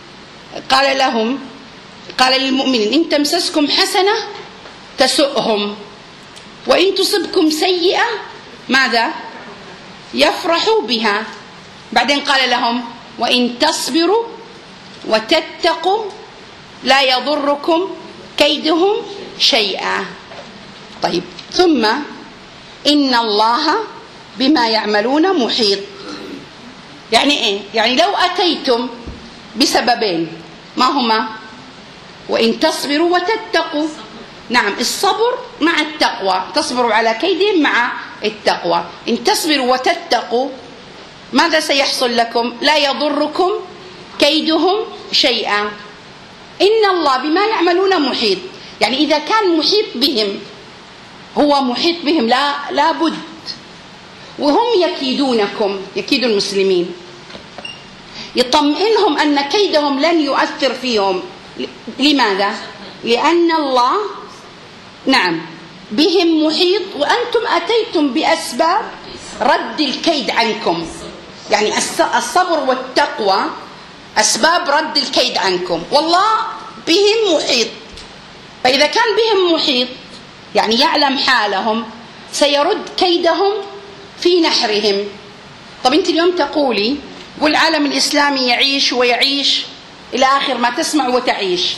قال للمؤمنين إن تمسسكم حسنة تسؤهم وإن تصبكم سيئة ماذا؟ يفرحوا بها. بعدين قال لهم وإن تصبروا وتتقوا لا يضركم كيدهم شيئا. طيب ثم إن الله بما يعملون محيط. يعني إيه؟ يعني لو أتيتم بسببين ما هما؟ وإن تصبروا وتتقوا. نعم الصبر مع التقوى، تصبروا على كيدهم مع التقوى. إن تصبروا وتتقوا ماذا سيحصل لكم؟ لا يضركم كيدهم شيئا. إن الله بما يعملون محيط، يعني إذا كان محيط بهم هو محيط بهم لا بد. وهم يكيدونكم، يكيد المسلمين، يطمئنهم أن كيدهم لن يؤثر فيهم. لماذا؟ لأن الله نعم بهم محيط وأنتم أتيتم بأسباب رد الكيد عنكم. يعني الصبر والتقوى أسباب رد الكيد عنكم، والله بهم محيط. فإذا كان بهم محيط يعني يعلم حالهم، سيرد كيدهم في نحرهم. طب أنت اليوم تقولي والعالم الإسلامي يعيش ويعيش إلى آخر ما تسمع وتعيش.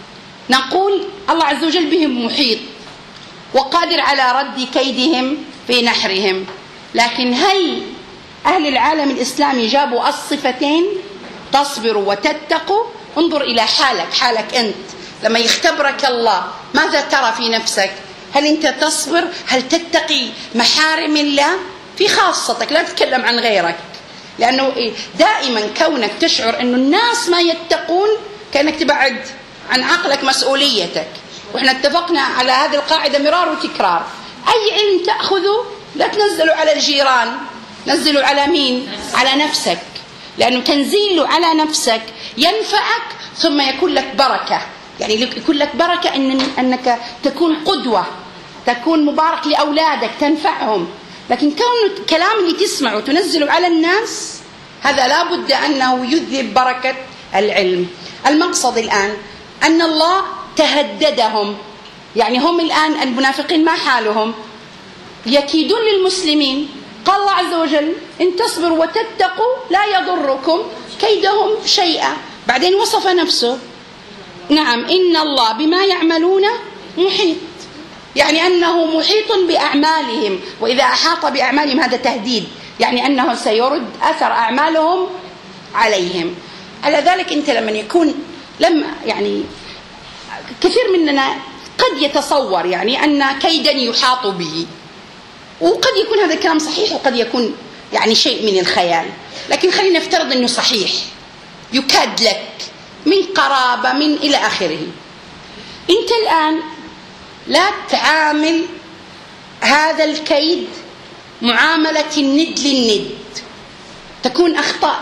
نقول الله عز وجل بهم محيط وقادر على رد كيدهم في نحرهم، لكن هل أهل العالم الإسلامي جابوا الصفتين؟ تصبروا وتتقوا. انظر إلى حالك أنت لما يختبرك الله، ماذا ترى في نفسك؟ هل أنت تصبر؟ هل تتقي محارم الله في خاصتك؟ لا تتكلم عن غيرك، لأنه دائما كونك تشعر أن الناس ما يتقون كأنك تبعد عن عقلك مسؤوليتك. وإحنا اتفقنا على هذه القاعدة مرار وتكرار، أي علم تأخذه لا تنزلوا على الجيران، نزلوا على مين؟ على نفسك، لأنه تنزيله على نفسك ينفعك ثم يكون لك بركة. يعني يكون لك بركة أنك تكون قدوة، تكون مبارك لأولادك، تنفعهم. لكن كون الكلام اللي تسمعه تنزله على الناس، هذا لا بد أنه يذهب بركة العلم. المقصد الآن أن الله تهددهم، يعني هم الآن المنافقين ما حالهم؟ يكيدون للمسلمين. قال الله عز وجل إن تصبروا وتتقوا لا يضركم كيدهم شيئا. بعدين وصف نفسه، نعم إن الله بما يعملون محيط، يعني أنه محيط بأعمالهم، وإذا أحاط بأعمالهم هذا تهديد، يعني أنه سيرد أثر أعمالهم عليهم. على ذلك أنت لما يعني كثير مننا قد يتصور يعني أن كيدا يحاط به، وقد يكون هذا الكلام صحيح وقد يكون يعني شيء من الخيال، لكن خلينا نفترض أنه صحيح. يكاد لك من قرابة من إلى آخره. أنت الآن لا تعامل هذا الكيد معاملة الند للند، تكون أخطأت.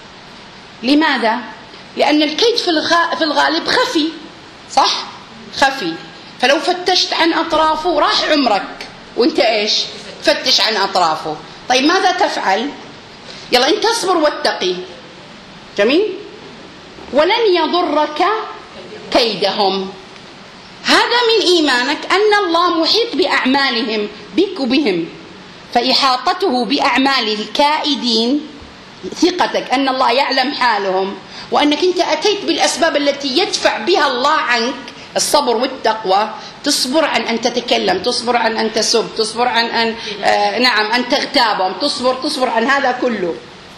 لماذا؟ لأن الكيد في الغالب خفي، صح؟ خفي. فلو فتشت عن أطرافه راح عمرك وانت ايش؟ فتش عن أطرافه. طيب ماذا تفعل؟ يلا انت تصبر واتقي، جميل، ولن يضرك كيدهم. هذا من إيمانك أن الله محيط بأعمالهم بك وبهم، فإحاطته بأعمال الكائدين ثقتك أن الله يعلم حالهم، وأنك أنت أتيت بالأسباب التي يدفع بها الله عنك الصبر والتقوى. تصبر عن أن تتكلم، تصبر عن أن تسب، تصبر عن أن تغتابهم، تصبر عن هذا كله،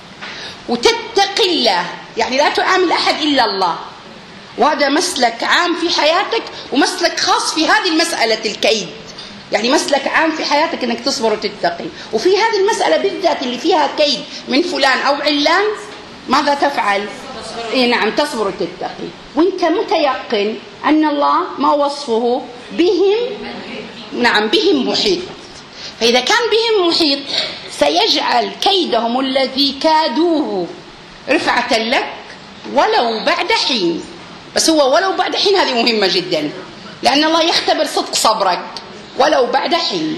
وتتقي الله، يعني لا تعامل أحد إلا الله. وهذا مسلك عام في حياتك ومسلك خاص في هذه المسألة الكيد، يعني مسلك عام في حياتك أنك تصبر وتتقي، وفي هذه المسألة بالذات اللي فيها كيد من فلان أو علان ماذا تفعل؟ نعم تصبر وتتقي، وانت متيقن أن الله ما وصفه بهم، نعم بهم محيط. فإذا كان بهم محيط سيجعل كيدهم الذي كادوه رفعة لك ولو بعد حين. بس هو ولو بعد حين هذه مهمة جدا، لأن الله يختبر صدق صبرك ولو بعد حين.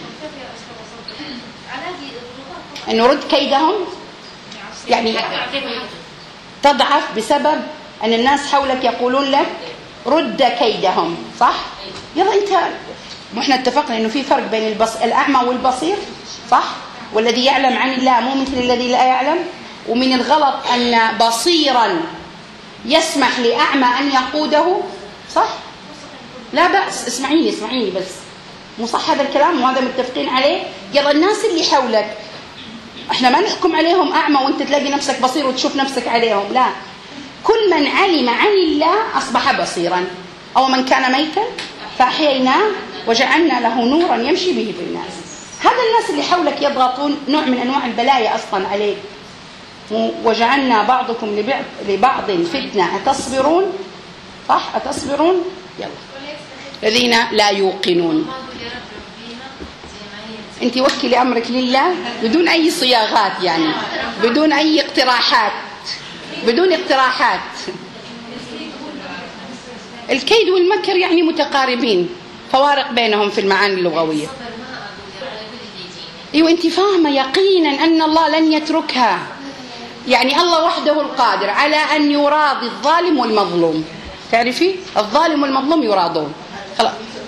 أن نرد كيدهم يعني تضعف بسبب أن الناس حولك يقولون لك رد كيدهم، صح؟ يلا أنت، وإحنا اتفقنا أنه في فرق بين الأعمى والبصير، صح؟ والذي يعلم عن الله مو مثل الذي لا يعلم. ومن الغلط أن بصيرا يسمح لأعمى أن يقوده، صح؟ لا بأس، اسمعيني بس، مو صح هذا الكلام وهذا متفقين عليه. يلا الناس اللي حولك احنا ما نحكم عليهم أعمى وانت تلاقي نفسك بصير وتشوف نفسك عليهم، لا، كل من علم عن الله أصبح بصيرا. أو من كان ميتا فأحييناه وجعلنا له نورا يمشي به في الناس. هذا الناس اللي حولك يضغطون نوع من أنواع البلايا أصلا عليك. وجعلنا بعضكم لبعض فتنة أتصبرون، صح؟ أتصبرون. يلا الذين لا يوقنون، أنت وكلي أمرك لله بدون أي صياغات، يعني بدون أي اقتراحات، بدون اقتراحات. الكيد والمكر يعني متقاربين، فوارق بينهم في المعاني اللغوية. ايوه انت فاهمه يقينا ان الله لن يتركها، يعني الله وحده القادر على أن يراضي الظالم والمظلوم. تعرفي الظالم والمظلوم يراضون. خلاص.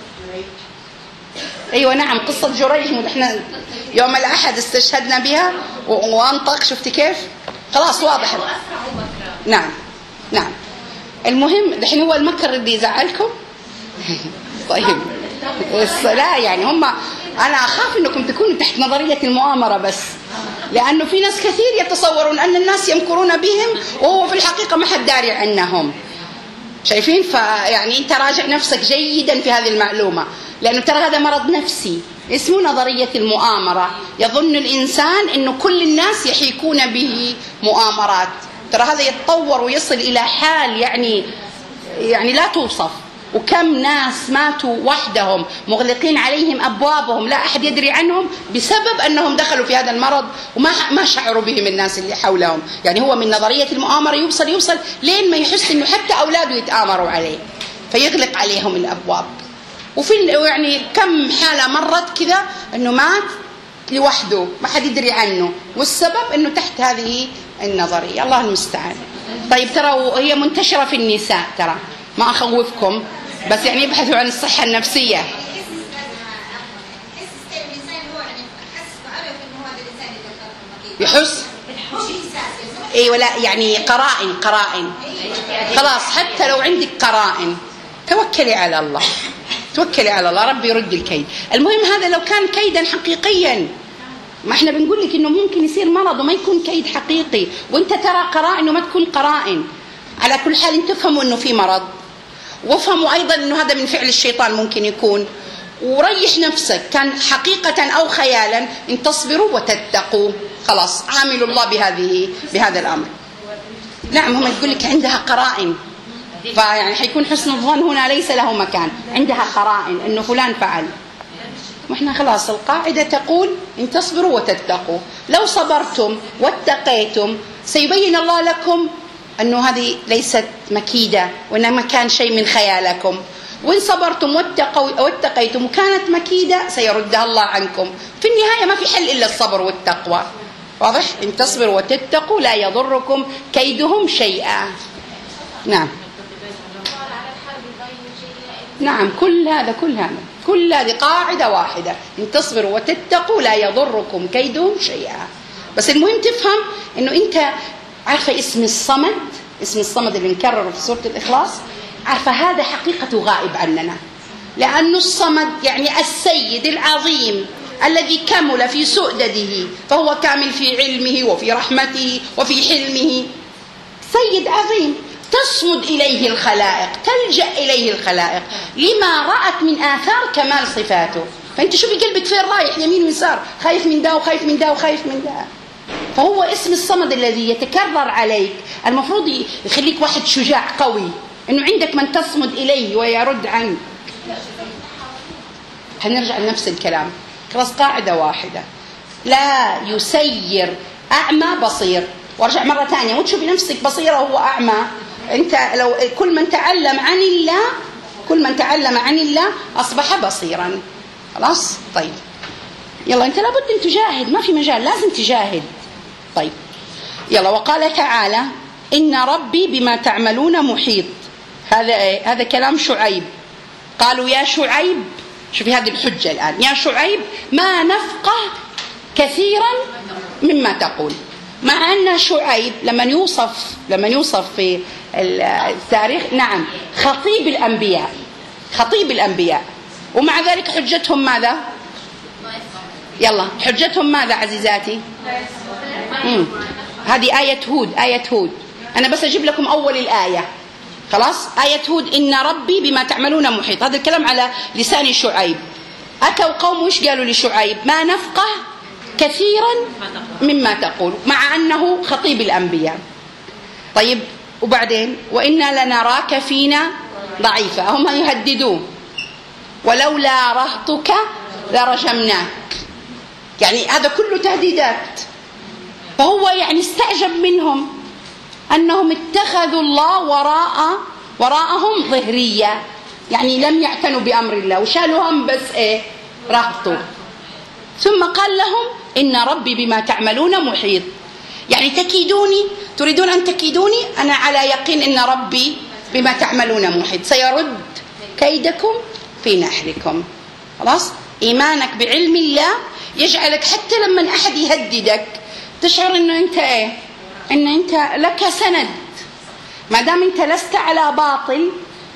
أيوة نعم، قصة جريج احنا يوم الأحد استشهدنا بها وانطق. شفتي كيف؟ خلاص واضح. نعم نعم. المهم دحين هو المكر اللي يزعلكم. طيب لا يعني أنا أخاف أنكم تكونوا تحت نظرية المؤامرة بس، لأنه في ناس كثير يتصورون أن الناس يمكرون بهم وهو في الحقيقة ما حد داري عنهم. شايفين؟ فيعني أنت راجع نفسك جيدا في هذه المعلومة، لأنه ترى هذا مرض نفسي اسمه نظرية المؤامرة. يظن الإنسان أنه كل الناس يحيكون به مؤامرات. ترى هذا يتطور ويصل إلى حال يعني لا توصف. وكم ناس ماتوا وحدهم مغلقين عليهم أبوابهم لا أحد يدري عنهم بسبب أنهم دخلوا في هذا المرض وما شعروا بهم الناس اللي حولهم. يعني هو من نظرية المؤامرة يوصل لين ما يحس أنه حتى أولاده يتآمروا عليه فيغلق عليهم الأبواب. وفي يعني كم حالة مرت كذا أنه مات لوحده ما حد يدري عنه، والسبب أنه تحت هذه النظرية. الله المستعان. طيب ترى هي منتشرة في النساء، ترى ما أخوفكم بس يعني يبحثوا عن الصحة النفسية. يحس اي ولا يعني قرائن. خلاص حتى لو عندك قرائن توكلي على الله، توكلي على الله، ربي يرد الكيد. المهم هذا لو كان كيدا حقيقيا، ما احنا بنقول لك انه ممكن يصير مرض وما يكون كيد حقيقي، وانت ترى قرائن وما تكون قرائن. على كل حال انتم تفهموا انه في مرض، وافهموا ايضا انه هذا من فعل الشيطان ممكن يكون، وريح نفسك كان حقيقة او خيالا ان تصبروا وتتقوا. خلاص عاملوا الله بهذا الامر. نعم هم تقول لك عندها قرائن، فيعني حيكون حسن الظن هنا ليس له مكان، عندها قرائن انه فلان فعل. واحنا خلاص القاعدة تقول ان تصبروا وتتقوا. لو صبرتم واتقيتم سيبين الله لكم أنه هذه ليست مكيدة وإنما كان شيء من خيالكم، وإن صبرتم واتقيتم وكانت مكيدة سيردها الله عنكم. في النهاية ما في حل إلا الصبر والتقوى. واضح؟ إن تصبروا وتتقوا لا يضركم كيدهم شيئا. نعم نعم. كل هذه قاعدة واحدة، إن تصبروا وتتقوا لا يضركم كيدهم شيئا. بس المهم تفهم إنه أنت عارفة اسم الصمد اللي نكرره في سورة الإخلاص، عارفة هذا حقيقته غائب عننا، لأنه الصمد يعني السيد العظيم الذي كمل في سؤدده، فهو كامل في علمه وفي رحمته وفي حلمه. سيد عظيم تصمد إليه الخلائق، تلجأ إليه الخلائق لما رأت من آثار كمال صفاته. فأنت شوفي قلبك فين رايح، يمين ويسار، خايف من ده وخايف من ده وخايف من ده. فهو اسم الصمد الذي يتكرر عليك المفروض يخليك واحد شجاع قوي، انه عندك من تصمد اليه ويرد عنك. هنرجع لنفس الكلام، خلاص قاعدة واحدة، لا يسير أعمى بصير. وارجع مرة ثانية، مو تشوفي نفسك بصيرة وهو أعمى. انت لو كل من تعلم عن الله أصبح بصيرا. خلاص طيب يلا انت لابد ان تجاهد، ما في مجال، لازم تجاهد. طيب يلا. وقال تعالى إن ربي بما تعملون محيط. هذا كلام شعيب. قالوا يا شعيب، شوفي هذه الحجة الآن، يا شعيب ما نفقه كثيرا مما تقول. مع أن شعيب لما يوصف في التاريخ نعم خطيب الأنبياء، ومع ذلك حجتهم ماذا؟ يلا حجتهم ماذا عزيزاتي؟ هذه آية هود. أنا بس أجيب لكم أول الآية. خلاص آية هود إن ربي بما تعملون محيط. هذا الكلام على لسان شعيب. أتوا قوم وش قالوا لشعيب؟ ما نفقه كثيرا مما تقول، مع أنه خطيب الأنبياء. طيب وبعدين وإنا لنراك فينا ضعيفة. هم يهددون ولولا رهطك لرجمناك. يعني هذا كله تهديدات. فهو يعني استعجب منهم أنهم اتخذوا الله وراءهم ظهرية، يعني لم يعتنوا بأمر الله وشالوا هم بس رهطوا. ثم قال لهم إن ربي بما تعملون محيط. يعني تكيدوني، تريدون أن تكيدوني، أنا على يقين أن ربي بما تعملون محيط، سيرد كيدكم في نحركم. خلاص؟ إيمانك بعلم الله يجعلك حتى لما أحد يهددك تشعر أنه أنت إيه؟ أن أنت لك سند، ما دام أنت لست على باطل.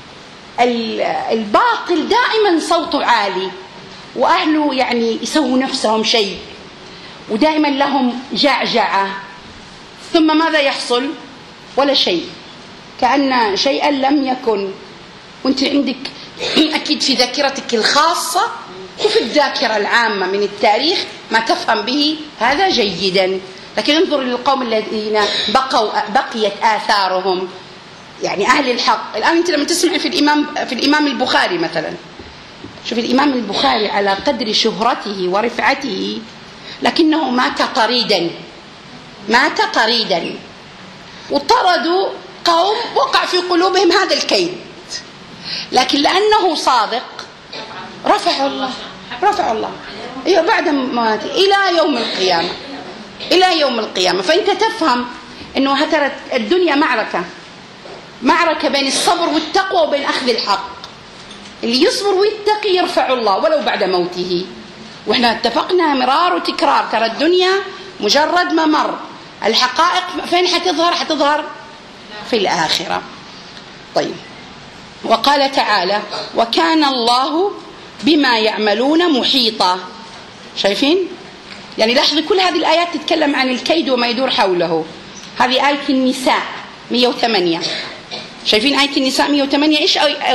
الباطل دائما صوته عالي، وأهله يعني يسووا نفسهم شيء، ودائما لهم جعجعة، ثم ماذا يحصل؟ ولا شيء، كأن شيئا لم يكن. وانت عندك أكيد في ذاكرتك الخاصة وفي الذاكرة العامة من التاريخ ما تفهم به هذا جيدا. لكن انظر للقوم الذين بقيت آثارهم، يعني أهل الحق. الآن أنت لما تسمع في الإمام البخاري مثلا، شوف الإمام البخاري على قدر شهرته ورفعته لكنه مات طريدا، وطردوا قوم وقع في قلوبهم هذا الكيد، لكن لأنه صادق رفعه الله إيه بعد مات إلى يوم القيامة. فأنت تفهم أنه هترت الدنيا معركة بين الصبر والتقوى وبين أخذ الحق. اللي يصبر ويتقي يرفع الله ولو بعد موته. وإحنا اتفقنا مرار وتكرار، ترى الدنيا مجرد ممر، الحقائق فين حتظهر في الآخرة. طيب، وقال تعالى: وكان الله بما يعملون محيطا. شايفين؟ يعني لاحظوا كل هذه الآيات تتكلم عن الكيد وما يدور حوله. هذه آية النساء 108. شايفين آية النساء 108 إيش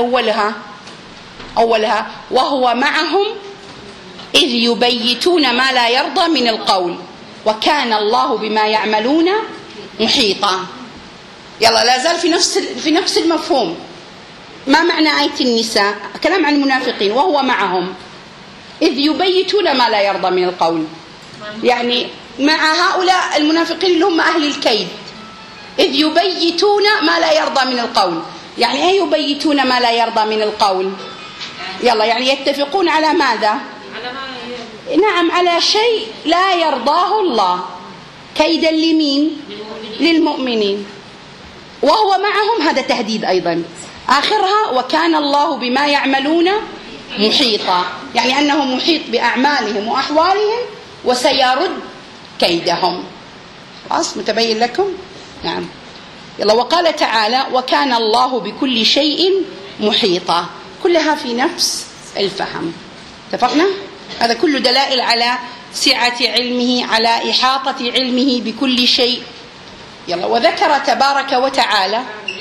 أولها وهو معهم إذ يبيتون ما لا يرضى من القول وكان الله بما يعملون محيطا. يلا لا زال في نفس المفهوم. ما معنى آية النساء؟ كلام عن المنافقين. وهو معهم إذ يبيتون ما لا يرضى من القول، يعني مع هؤلاء المنافقين اللي هم أهل الكيد. إذ يبيتون ما لا يرضى من القول، يعني أي يبيتون ما لا يرضى من القول؟ يلا يعني يتفقون على ماذا؟ نعم، على شيء لا يرضاه الله، كيدا لمين؟ للمؤمنين. وهو معهم، هذا تهديد أيضا. آخرها وكان الله بما يعملون محيطا، يعني أنه محيط بأعمالهم وأحوالهم وسيرد كيدهم. خلاص متبين لكم؟ نعم. يلا وقال تعالى: وكان الله بكل شيء محيطا. كلها في نفس الفهم. اتفقنا؟ هذا كله دلائل على سعة علمه، على إحاطة علمه بكل شيء. يلا وذكر تبارك وتعالى،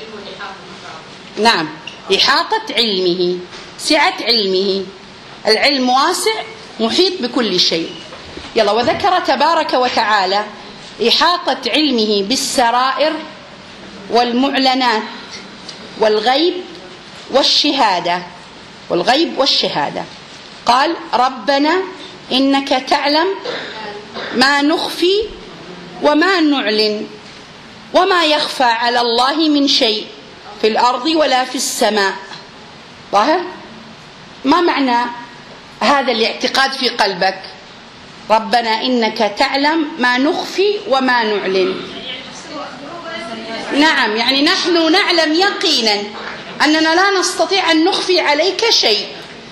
نعم، إحاطة علمه، سعة علمه، العلم واسع محيط بكل شيء. يلا وذكر تبارك وتعالى إحاطة علمه بالسرائر والمعلنات والغيب والشهادة. قال: ربنا إنك تعلم ما نخفي وما نعلن وما يخفى على الله من شيء في الأرض ولا في السماء. ظاهر؟ ما معنى هذا الاعتقاد في قلبك؟ ربنا إنك تعلم ما نخفي وما نعلن. نعم، يعني نحن نعلم يقينا أننا لا نستطيع أن نخفي عليك شيء.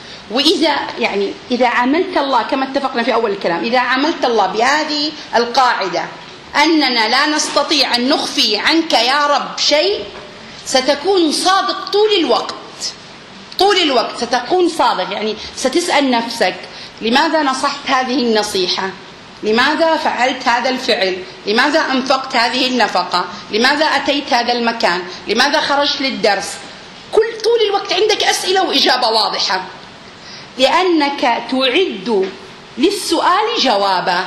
إذا عاملت الله كما اتفقنا في أول الكلام، إذا عاملت الله بهذه القاعدة أننا لا نستطيع أن نخفي عنك يا رب شيء، ستكون صادق طول الوقت ستكون صادق. يعني ستسأل نفسك: لماذا نصحت هذه النصيحة؟ لماذا فعلت هذا الفعل؟ لماذا أنفقت هذه النفقة؟ لماذا أتيت هذا المكان؟ لماذا خرجت للدرس؟ طول الوقت عندك أسئلة وإجابة واضحة، لأنك تعد للسؤال جوابا.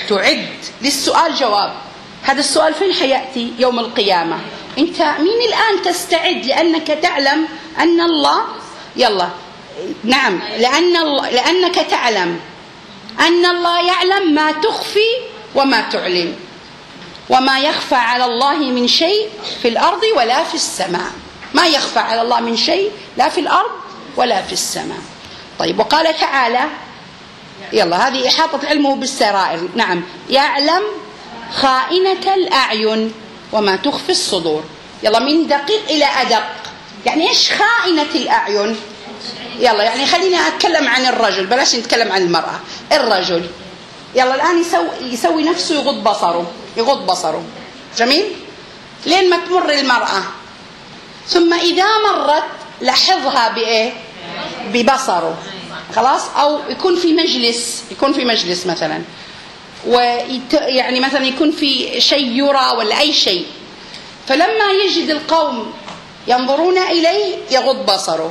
هذا السؤال فين حيأتي؟ يوم القيامة. أنت مين الآن تستعد؟ لأنك تعلم أن الله، يلا نعم، لأنك تعلم أن الله يعلم ما تخفي وما تعلن وما يخفى على الله من شيء في الأرض ولا في السماء. ما يخفى على الله من شيء لا في الأرض ولا في السماء. طيب، وقال تعالى، يلا هذه إحاطة علمه بالسرائر. نعم، يعلم خائنة الأعين وما تخفي الصدور. يلا من دقيق إلى أدق. يعني إيش خائنة الأعين؟ يلا يعني خليني أتكلم عن الرجل، بلاش نتكلم عن المرأة. الرجل يلا الآن يسوي نفسه يغض بصره. جميل؟ لين ما تمر المرأة، ثم إذا مرت لاحظها بإيه؟ ببصره. خلاص؟ أو يكون في مجلس مثلا، ويعني مثلا يكون في شيء يرى ولا أي شيء، فلما يجد القوم ينظرون إليه يغض بصره،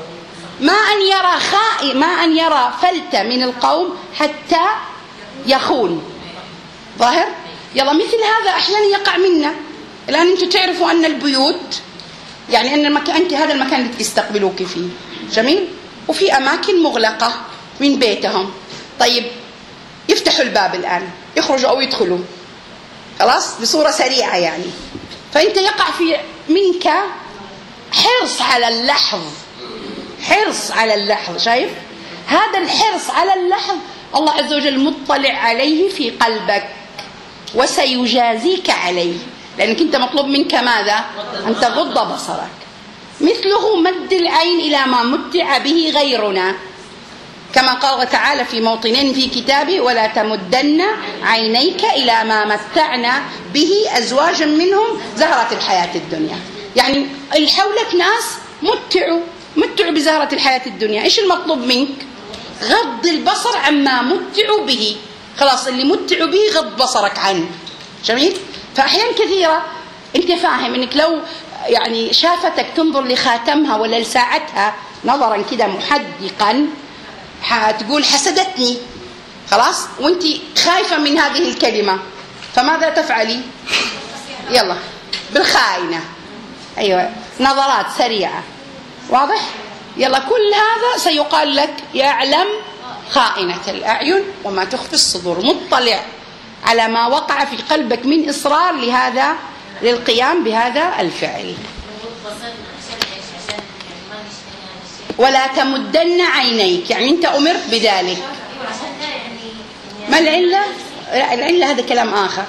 ما أن يرى فلتة من القوم حتى يخون. ظاهر؟ يلا مثل هذا أحيانا يقع منا. الآن أنتم تعرفوا أن البيوت يعني أن أنت هذا المكان اللي يستقبلوك فيه. جميل؟ وفي أماكن مغلقة من بيتهم. طيب يفتحوا الباب الآن، يخرجوا أو يدخلوا، خلاص بصورة سريعة يعني. فأنت يقع في منك حرص على اللحظ. شايف؟ هذا الحرص على اللحظ الله عز وجل مطلع عليه في قلبك وسيجازيك عليه، لأنك أنت مطلوب منك ماذا؟ أن تغض بصرك. مثله مد العين إلى ما متع به غيرنا، كما قال تعالى في موطنين في كتابه: ولا تمدن عينيك إلى ما متعنا به أزواجا منهم زهرة الحياة الدنيا. يعني حولك ناس متعوا بزهرة الحياة الدنيا. إيش المطلوب منك؟ غض البصر عما متعوا به. خلاص اللي متعوا به غض بصرك عنه. جميل؟ فأحيان كثيرة أنت فاهم أنك لو يعني شافتك تنظر لخاتمها ولا لساعتها نظرا كده محدقا هتقول حسدتني. خلاص؟ وانت خايفة من هذه الكلمة، فماذا تفعلي؟ يلا بالخائنة. أيوة، نظرات سريعة. واضح؟ يلا كل هذا سيقال لك: يعلم خائنة الأعين وما تخفي الصدور، مطلع على ما وقع في قلبك من إصرار للقيام بهذا الفعل. ولا تمدن عينيك، يعني أنت أمرت بذلك. ما العلة؟ العلة هذا كلام آخر.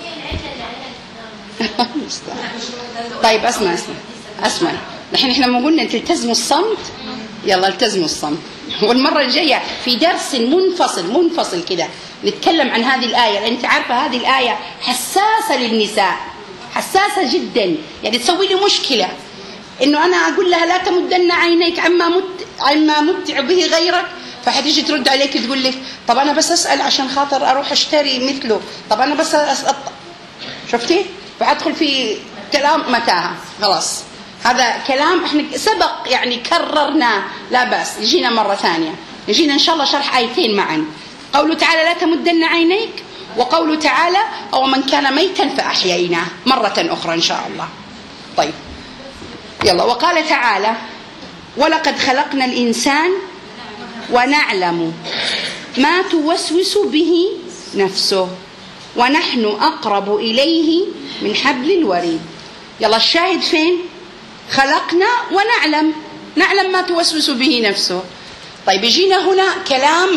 طيب اسمع. نحن لما قلنا تلتزموا الصمت، يلا التزموا الصمت. والمرة الجاية في درس منفصل كده نتكلم عن هذه الآية، لأن أنت عارفة هذه الآية حساسة للنساء، حساسة جدا. يعني تسوي لي مشكلة إنه أنا أقول لها لا تمدن عينيك عما متع به غيرك، فحتيجي ترد عليك تقول لك: طب أنا بس أسأل عشان خاطر أروح أشتري مثله، طب أنا بس أسأل. شفتي؟ فأدخل في كلام متاهة. خلاص هذا كلام احنا سبق يعني كررناه، لا بأس يجينا مرة ثانية، يجينا إن شاء الله شرح آيتين معا. قوله تعالى: لا تمدن عينيك، وقوله تعالى: أو من كان ميتا فأحييناه، مرة أخرى إن شاء الله. طيب يلا. وقال تعالى: ولقد خلقنا الإنسان ونعلم ما توسوس به نفسه ونحن أقرب إليه من حبل الوريد. يلا الشاهد فين؟ خلقنا نعلم ما توسوس به نفسه. طيب يجينا هنا كلام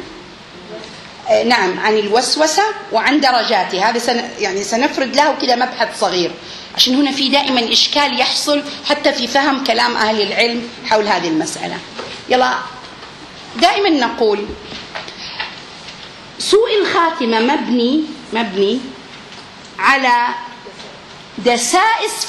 عن الوسوسة وعن درجاته. هذا يعني سنفرد له كده مبحث صغير، عشان هنا في دائما إشكال يحصل حتى في فهم كلام أهل العلم حول هذه المسألة. يلا دائما نقول سوء الخاتمة مبني على دسائس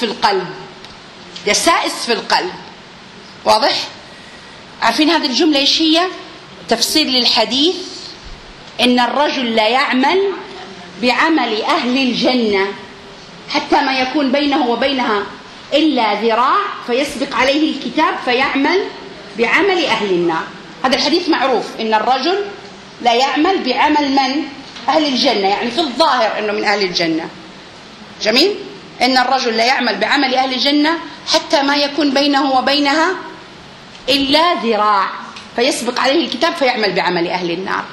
في القلب. واضح؟ عارفين هذه الجملة إيش هي؟ تفسير للحديث: إن الرجل لا يعمل بعمل أهل الجنة حتى ما يكون بينه وبينها إلا ذراع فيسبق عليه الكتاب فيعمل بعمل أهل النار. هذا الحديث معروف، إن الرجل لا يعمل بعمل من؟ أهل الجنة، يعني في الظاهر إنه من أهل الجنة. جميل؟ إن الرجل لا يعمل بعمل أهل الجنة حتى ما يكون بينه وبينها إلا ذراع فيسبق عليه الكتاب فيعمل بعمل أهل النار.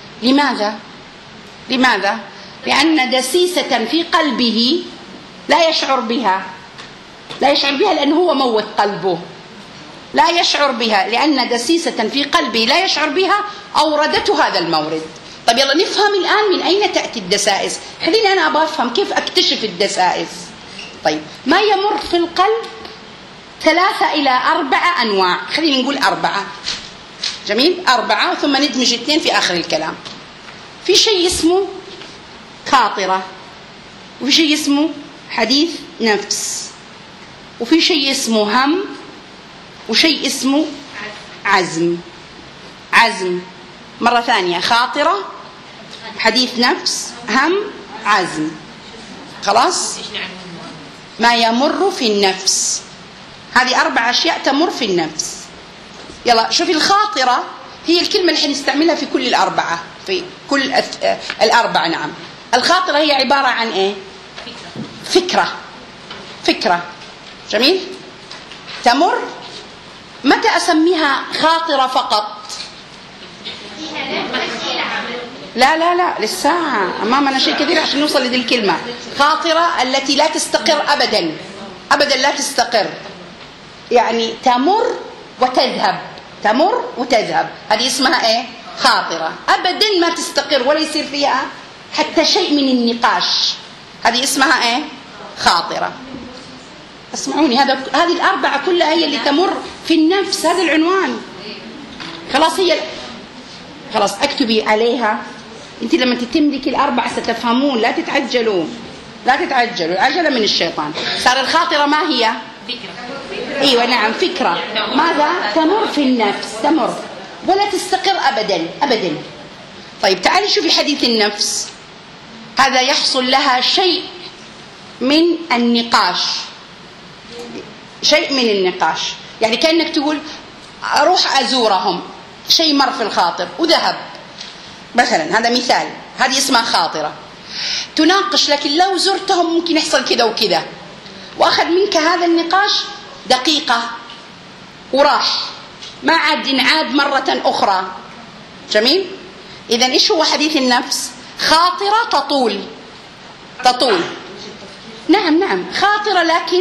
لماذا؟ لأن دسيسة في قلبه لا يشعر بها لأنه هو موت قلبه، لا يشعر بها، لأن دسيسة في قلبه لا يشعر بها أوردته هذا المورد. طيب يلا نفهم الآن من أين تأتي الدسائس. خليني أنا أبغى أفهم كيف أكتشف الدسائس. طيب ما يمر في القلب 3 إلى 4 أنواع، خلينا نقول 4. جميل، 4 ثم ندمج 2 في آخر الكلام. في شيء اسمه خاطرة، وفي شيء اسمه حديث نفس، وفي شيء اسمه هم، وشيء اسمه عزم. عزم مرة ثانية، خاطرة، حديث نفس، هم، عزم. خلاص؟ ما يمر في النفس، هذه 4 أشياء تمر في النفس. يلا شوفي، الخاطرة هي الكلمة اللي حنستعملها في كل 4، في كل 4. نعم، الخاطرة هي عبارة عن إيه؟ فكرة. جميل، تمر. متى أسميها خاطرة فقط؟ لا للساعة، أمامنا شيء كثير عشان نوصل لذي الكلمة. خاطرة التي لا تستقر أبدا لا تستقر، يعني تمر وتذهب، هذه اسمها إيه؟ خاطرة. أبدا ما تستقر ولا يصير فيها حتى شيء من النقاش، هذه اسمها إيه؟ خاطرة. اسمعوني، هذه 4 كلها هي اللي تمر في النفس، هذا العنوان. خلاص اكتبي عليها. انت لما تملكي 4 ستفهمون. لا تتعجلوا، العجلة من الشيطان. صار الخاطرة ما هي؟ فكرة. ايوه نعم، فكرة. ماذا؟ تمر في النفس، تمر ولا تستقر أبدا. طيب تعالي شوفي حديث النفس، هذا يحصل لها شيء من النقاش، يعني كأنك تقول أروح أزورهم، شيء مر في الخاطر وذهب مثلا، هذا مثال. هذه اسمها خاطرة تناقش، لكن لو زرتهم ممكن يحصل كذا وكذا، وأخذ منك هذا النقاش دقيقة وراح، ما عاد ينعاد مرة أخرى. جميل. إذن إيش هو حديث النفس؟ خاطرة تطول. نعم، خاطرة لكن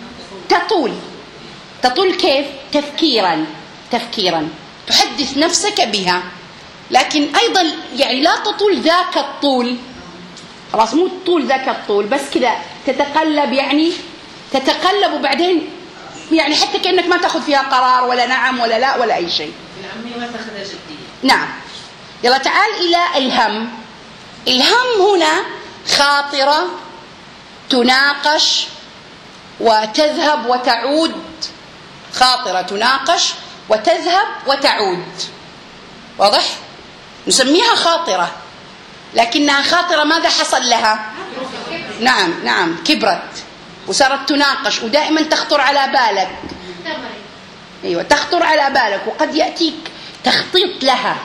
تطول كيف؟ تفكيرا تحدث نفسك بها، لكن أيضا يعني لا تطول ذاك الطول. خلاص، مو طول ذاك الطول بس كذا تتقلب، يعني تتقلب وبعدين يعني حتى كأنك ما تأخذ فيها قرار، ولا نعم ولا لا ولا أي شيء. العمية ما تأخذها جدية. نعم. يلا تعال إلى الهم. الهم هنا خاطرة تناقش وتذهب وتعود، خاطرة تناقش وتذهب وتعود. واضح؟ نسميها خاطرة، لكنها خاطرة ماذا حصل لها؟ نعم، كبرت وصارت تناقش، ودائما تخطر على بالك. أيوة، تخطر على بالك، وقد يأتيك تخطيط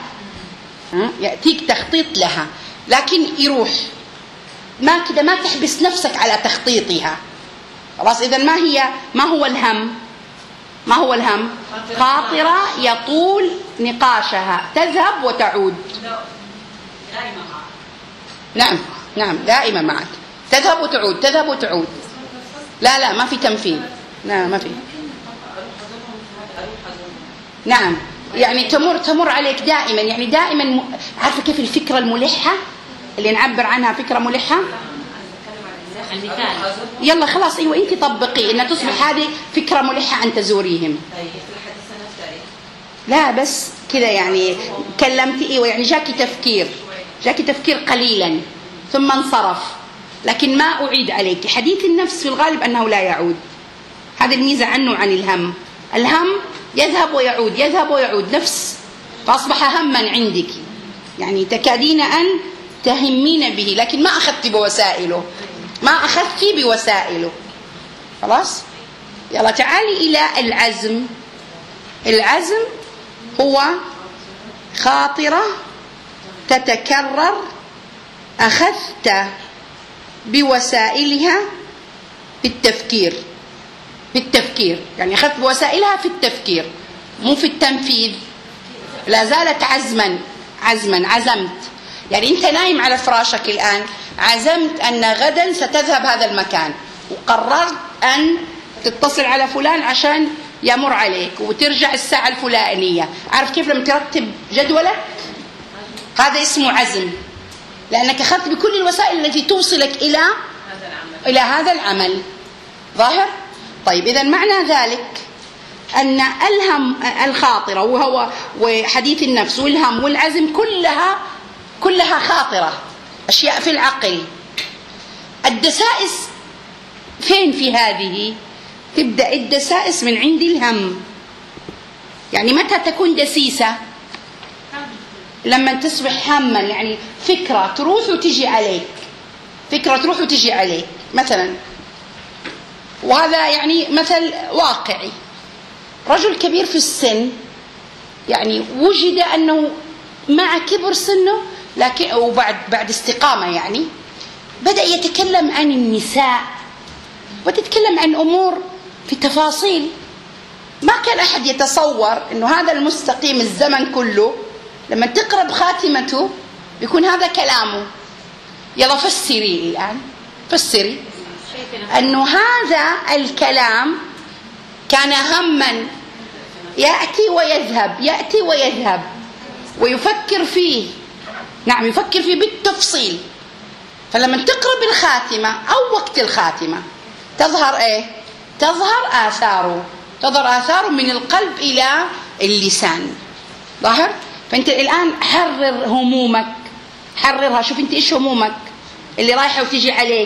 لها، لكن يروح، ما تحبس نفسك على تخطيطها. خلاص، إذن ما هو الهم؟ خاطرة يطول نقاشها، تذهب وتعود. نعم، دائما معك، تذهب وتعود. لا ما في تمثيل، لا ما في. نعم، يعني تمر عليك دائما، يعني دائما. عارفة كيف الفكرة الملحة اللي نعبر عنها فكرة ملحة؟ يلا خلاص، ايوه انت طبقي ان تصبح هذه فكرة ملحة ان تزوريهم. لا بس كذا يعني كلمتي، ايوه يعني جاكي تفكير قليلا ثم انصرف، لكن ما أعيد عليك. حديث النفس في الغالب أنه لا يعود، هذا الميزة عنه عن الهم يذهب ويعود نفس، فأصبح هما عندك، يعني تكادين أن تهمين به، لكن ما أخذت بوسائله. خلاص. يلا تعالي إلى العزم هو خاطرة تتكرر أخذت بوسائلها بالتفكير، يعني أخذت بوسائلها في التفكير مو في التنفيذ. لا زالت عزمت، يعني أنت نايم على فراشك الآن، عزمت أن غدا ستذهب هذا المكان، وقررت أن تتصل على فلان عشان يمر عليك وترجع الساعة الفلانية. عارف كيف لما ترتب جدولك؟ هذا اسمه عزم، لأنك أخذت بكل الوسائل التي توصلك إلى هذا العمل. ظاهر؟ طيب إذا معنى ذلك أن الهم الخاطرة وهو وحديث النفس والهم والعزم كلها خاطرة، أشياء في العقل. الدسائس فين في هذه؟ تبدأ الدسائس من عند الهم. يعني متى تكون دسيسة؟ لما تصبح هما، يعني فكرة تروح وتجي عليك، فكرة تروح وتجي عليك مثلا. وهذا يعني مثل واقعي، رجل كبير في السن يعني وجد أنه مع كبر سنه لكن وبعد استقامة يعني بدأ يتكلم عن النساء وتتكلم عن أمور في تفاصيل ما كان أحد يتصور أنه هذا المستقيم الزمن كله لما تقرب خاتمته يكون هذا كلامه. يلا فسري الآن، فسري أنه هذا الكلام كان هما يأتي ويذهب، يأتي ويذهب ويفكر فيه. نعم، يفكر فيه بالتفصيل. فلما تقرب الخاتمة أو وقت الخاتمة تظهر إيه؟ تظهر آثاره من القلب إلى اللسان. ظاهر؟ فأنت الآن حرر همومك، حررها. شوف أنت إيش همومك اللي رايحة وتيجي عليك.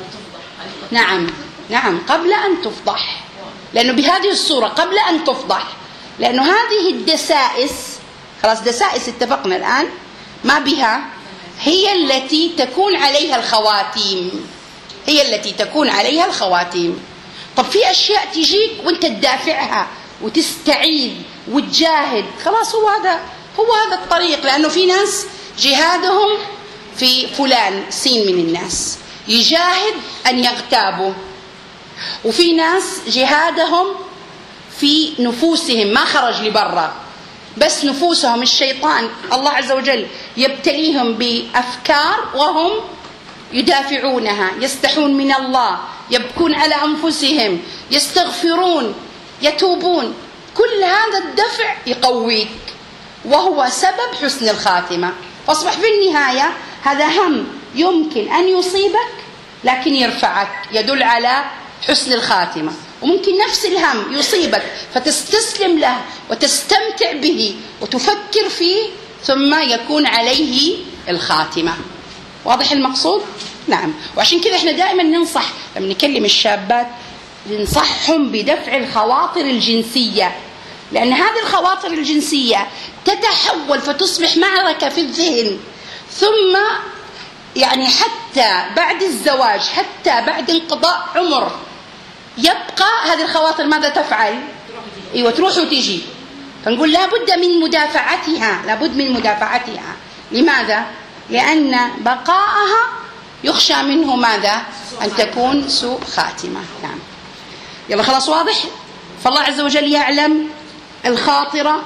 نعم قبل أن تفضح، لأنه بهذه الصورة قبل أن تفضح، لأنه هذه الدسائس خلاص دسائس اتفقنا الآن ما بها، هي التي تكون عليها الخواتيم، هي التي تكون عليها الخواتيم. طب في أشياء تجيك وانت تدافعها وتستعيد وتجاهد، خلاص هو هذا الطريق. لأنه في ناس جهادهم في فلان سين من الناس يجاهد أن يغتابوا، وفي ناس جهادهم في نفوسهم ما خرج لبرا، بس نفوسهم الشيطان الله عز وجل يبتليهم بأفكار وهم يدافعونها، يستحون من الله، يبكون على أنفسهم، يستغفرون، يتوبون. كل هذا الدفع يقويك وهو سبب حسن الخاتمة. فاصبح في النهاية هذا هم يمكن أن يصيبك لكن يرفعك، يدل على حسن الخاتمة. وممكن نفس الهم يصيبك فتستسلم له وتستمتع به وتفكر فيه ثم يكون عليه الخاتمة. واضح المقصود؟ نعم. وعشان كذا احنا دائما ننصح لما نكلم الشابات ننصحهم بدفع الخواطر الجنسية، لأن هذه الخواطر الجنسية تتحول فتصبح معركة في الذهن، ثم يعني حتى بعد الزواج، حتى بعد انقضاء عمر يبقى هذه الخواطر ماذا تفعل؟ ايوه تروح وتجي. فنقول لابد من مدافعتها، لابد من مدافعتها. لماذا؟ لأن بقاءها يخشى منه ماذا؟ أن تكون سوء خاتمة. نعم. يلا خلاص واضح؟ فالله عز وجل يعلم الخاطرة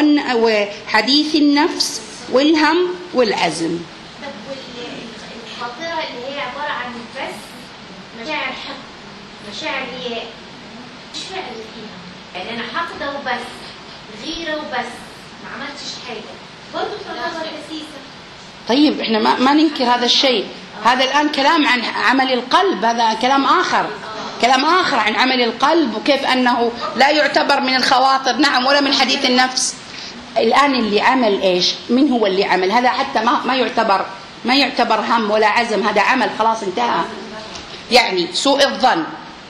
وحديث النفس والهم والعزم. طب الخاطرة اللي هي عبارة عن بس مشاعر حب، مشاعر هي مش فاهم فيها، يعني أنا حقدة وبس، غيرة وبس، ما عملتش حاجة، برضه تعتبر دسيسة. طيب احنا ما ننكر هذا الشيء. هذا الآن كلام عن عمل القلب، هذا كلام آخر، كلام آخر عن عمل القلب وكيف أنه لا يعتبر من الخواطر. نعم، ولا من حديث النفس. الآن اللي عمل إيش؟ من هو اللي عمل؟ هذا حتى ما يعتبر هم ولا عزم، هذا عمل خلاص انتهى. يعني سوء الظن،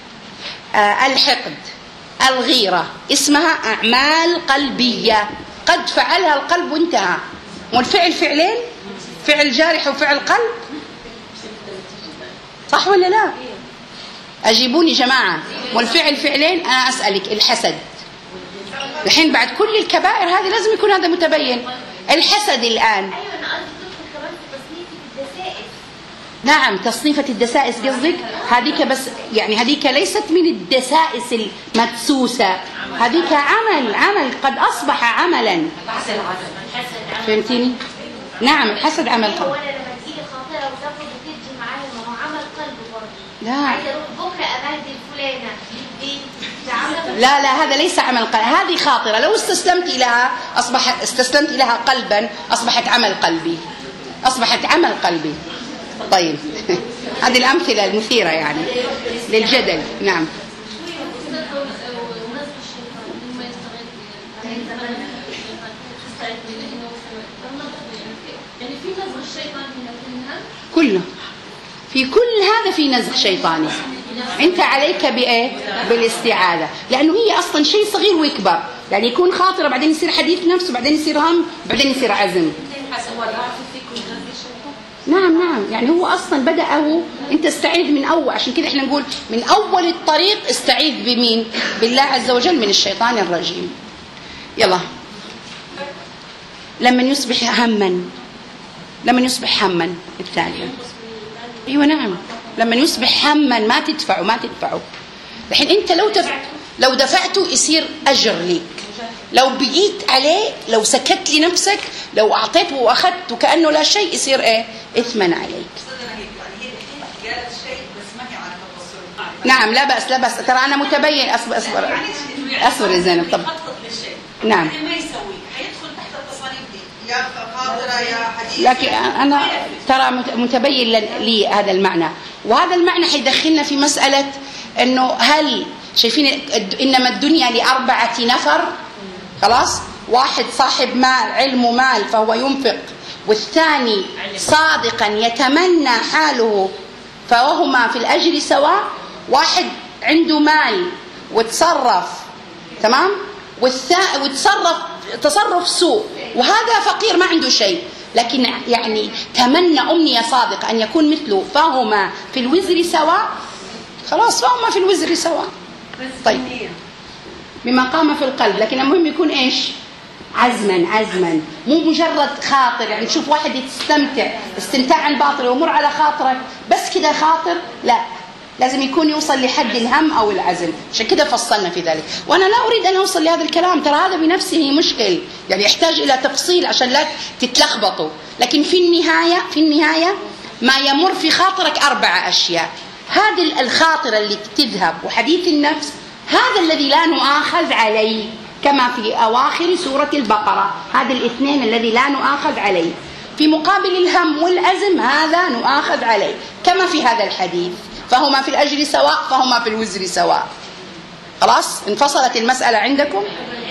الحقد، الغيرة، اسمها أعمال قلبية قد فعلها القلب وانتهى. والفعل فعلين، فعل جارح وفعل قلب، صح ولا لا؟ أجيبوني جماعة. والفعل فعلين. أنا أسألك، الحسد الحين بعد كل الكبائر هذه لازم يكون هذا متبين. الحسد الآن، أيوة أنا قصدي تدخل كمان في تصنيف الدسائس. نعم، تصنيفة الدسائس قصدك؟ هذيك بس يعني هذيك ليست من الدسائس المدسوسة، هذيك عمل قد أصبح عملا. فهمتيني؟ نعم، الحسد عمل قلب. ولا لما تيجي خاطرة وتاخد وتدي معايا، ما هو عمل قلب برضه. لا، عايزة أروح بكرة أبهدل فلانة، لا لا، هذا ليس عمل قلبي، هذه خاطرة لو استسلمت إليها قلبا أصبحت عمل قلبي، أصبحت عمل قلبي. طيب هذه الأمثلة المثيرة يعني للجدل. نعم. كله في كل هذا في نزغ شيطاني. انت عليك بايه؟ بالاستعاذة، لانه هي اصلا شيء صغير ويكبر، يعني يكون خاطره بعدين يصير حديث نفس وبعدين يصير هم وبعدين يصير عزم. نعم يعني هو اصلا بدأه انت استعيذ من اول، عشان كده احنا نقول من اول الطريق استعيذ بمين؟ بالله عز وجل من الشيطان الرجيم. يلا. لمن يصبح هما الثانية. ايوه نعم، لما يصبح هما ما تدفعه. الحين انت لو دفعته يصير اجر ليك، لو بقيت عليه، لو سكت لنفسك، لو اعطيته واخذته كانه لا شيء يصير ايه؟ اثما عليك. نعم لا بأس ترى انا متبين. اصبر يا زينب. طب نعم يا خاطرة يا حديث، لكن أنا ترى متبين لي هذا المعنى، وهذا المعنى حيدخلنا في مسألة أنه هل شايفين إنما الدنيا ل4 نفر، خلاص، واحد صاحب مال، علم مال فهو ينفق، والثاني صادقا يتمنى حاله فوهما في الأجر سواء. واحد عنده مال وتصرف تمام وتصرف تصرف سوء، وهذا فقير ما عنده شيء، لكن يعني تمنى أمنية صادقة أن يكون مثله، فهما في الوزر سواء. خلاص فهما في الوزر سواء. طيب بما قام في القلب، لكن المهم يكون إيش؟ عزما، مو مجرد خاطر. يعني تشوف واحد استمتاع عن باطل ويمر على خاطرك بس كده خاطر، لا، لازم يكون يوصل لحد الهم أو العزم. عشان كده فصلنا في ذلك، وأنا لا أريد أن أوصل لهذا الكلام، ترى هذا بنفسه مشكل، يعني يحتاج إلى تفصيل عشان لا تتلخبطوا. لكن في النهاية ما يمر في خاطرك 4 أشياء. هذه الخاطرة اللي تذهب وحديث النفس، هذا الذي لا نؤاخذ عليه، كما في أواخر سورة البقرة، هذا الاثنين الذي لا نؤاخذ عليه. في مقابل الهم والعزم هذا نؤاخذ عليه، كما في هذا الحديث، فهما في الأجر سواء فهما في الوزر سواء. خلاص انفصلت المسألة عندكم.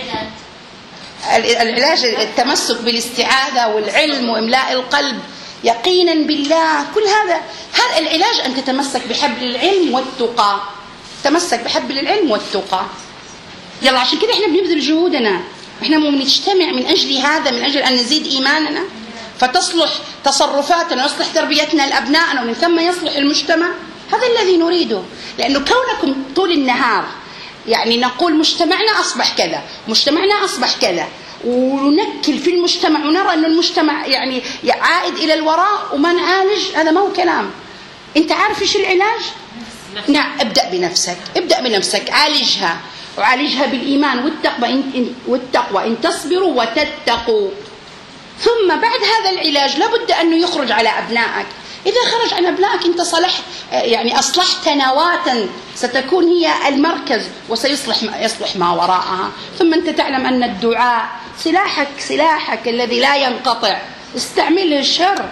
العلاج التمسك بالاستعاذة والعلم وإملاء القلب يقينا بالله، كل هذا العلاج أن تتمسك بحبل العلم والتقى. تمسك بحبل العلم والتقى. يلا عشان كده احنا بنبذل جهودنا، احنا بنجتمع من أجل هذا، من أجل أن نزيد إيماننا، فتصلح تصرفاتنا ويصلح تربيتنا لأبنائنا، ومن ثم يصلح المجتمع. هذا الذي نريده. لأنه كونكم طول النهار يعني نقول مجتمعنا أصبح كذا، مجتمعنا أصبح كذا، وننكل في المجتمع ونرى أن المجتمع يعني عائد إلى الوراء وما نعالج، هذا ما هو كلام. أنت عارف إيش العلاج؟ نعم، ابدأ بنفسك، عالجها، وعالجها بالإيمان والتقوى إن تصبروا وتتقوا. ثم بعد هذا العلاج لابد أنه يخرج على أبنائك. إذا خرج عن أبنائك أنت يعني أصلحت نواة ستكون هي المركز، وسيصلح ما وراءها. ثم أنت تعلم أن الدعاء سلاحك الذي لا ينقطع، استعمله الشر.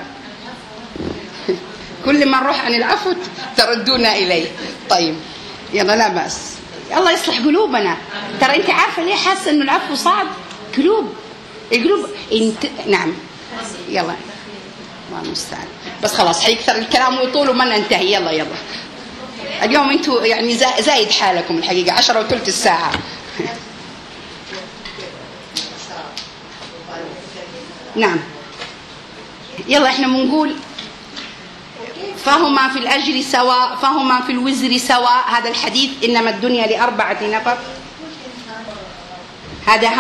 كل ما نروح عن العفو تردونا إليه. طيب يلا لا بأس، الله يصلح قلوبنا. ترى أنت عارفة ليه حاسة أنه العفو صعب؟ القلوب نعم. يلا الله المستعان، بس خلاص حيكثر الكلام ويطول وما ننتهي. يلا اليوم انتوا يعني زايد حالكم الحقيقة، 10 وثلث الساعة. نعم يلا احنا بنقول فهما في الأجر سواء فهما في الوزر سواء. هذا الحديث إنما الدنيا ل4 نفر، هذا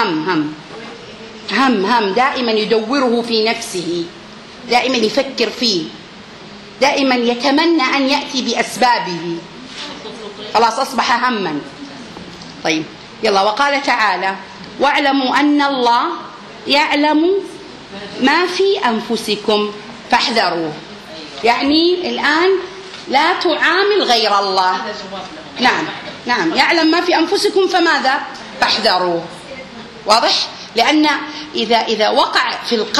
هم دائما يدوره في نفسه، دائما يفكر فيه، دائما يتمنى أن يأتي بأسبابه. خلاص أصبح هما. طيب يلا. وقال تعالى واعلموا أن الله يعلم ما في أنفسكم فاحذروه. يعني الآن لا تعامل غير الله. نعم يعلم ما في أنفسكم فماذا؟ فاحذروه. واضح؟ لأن إذا وقع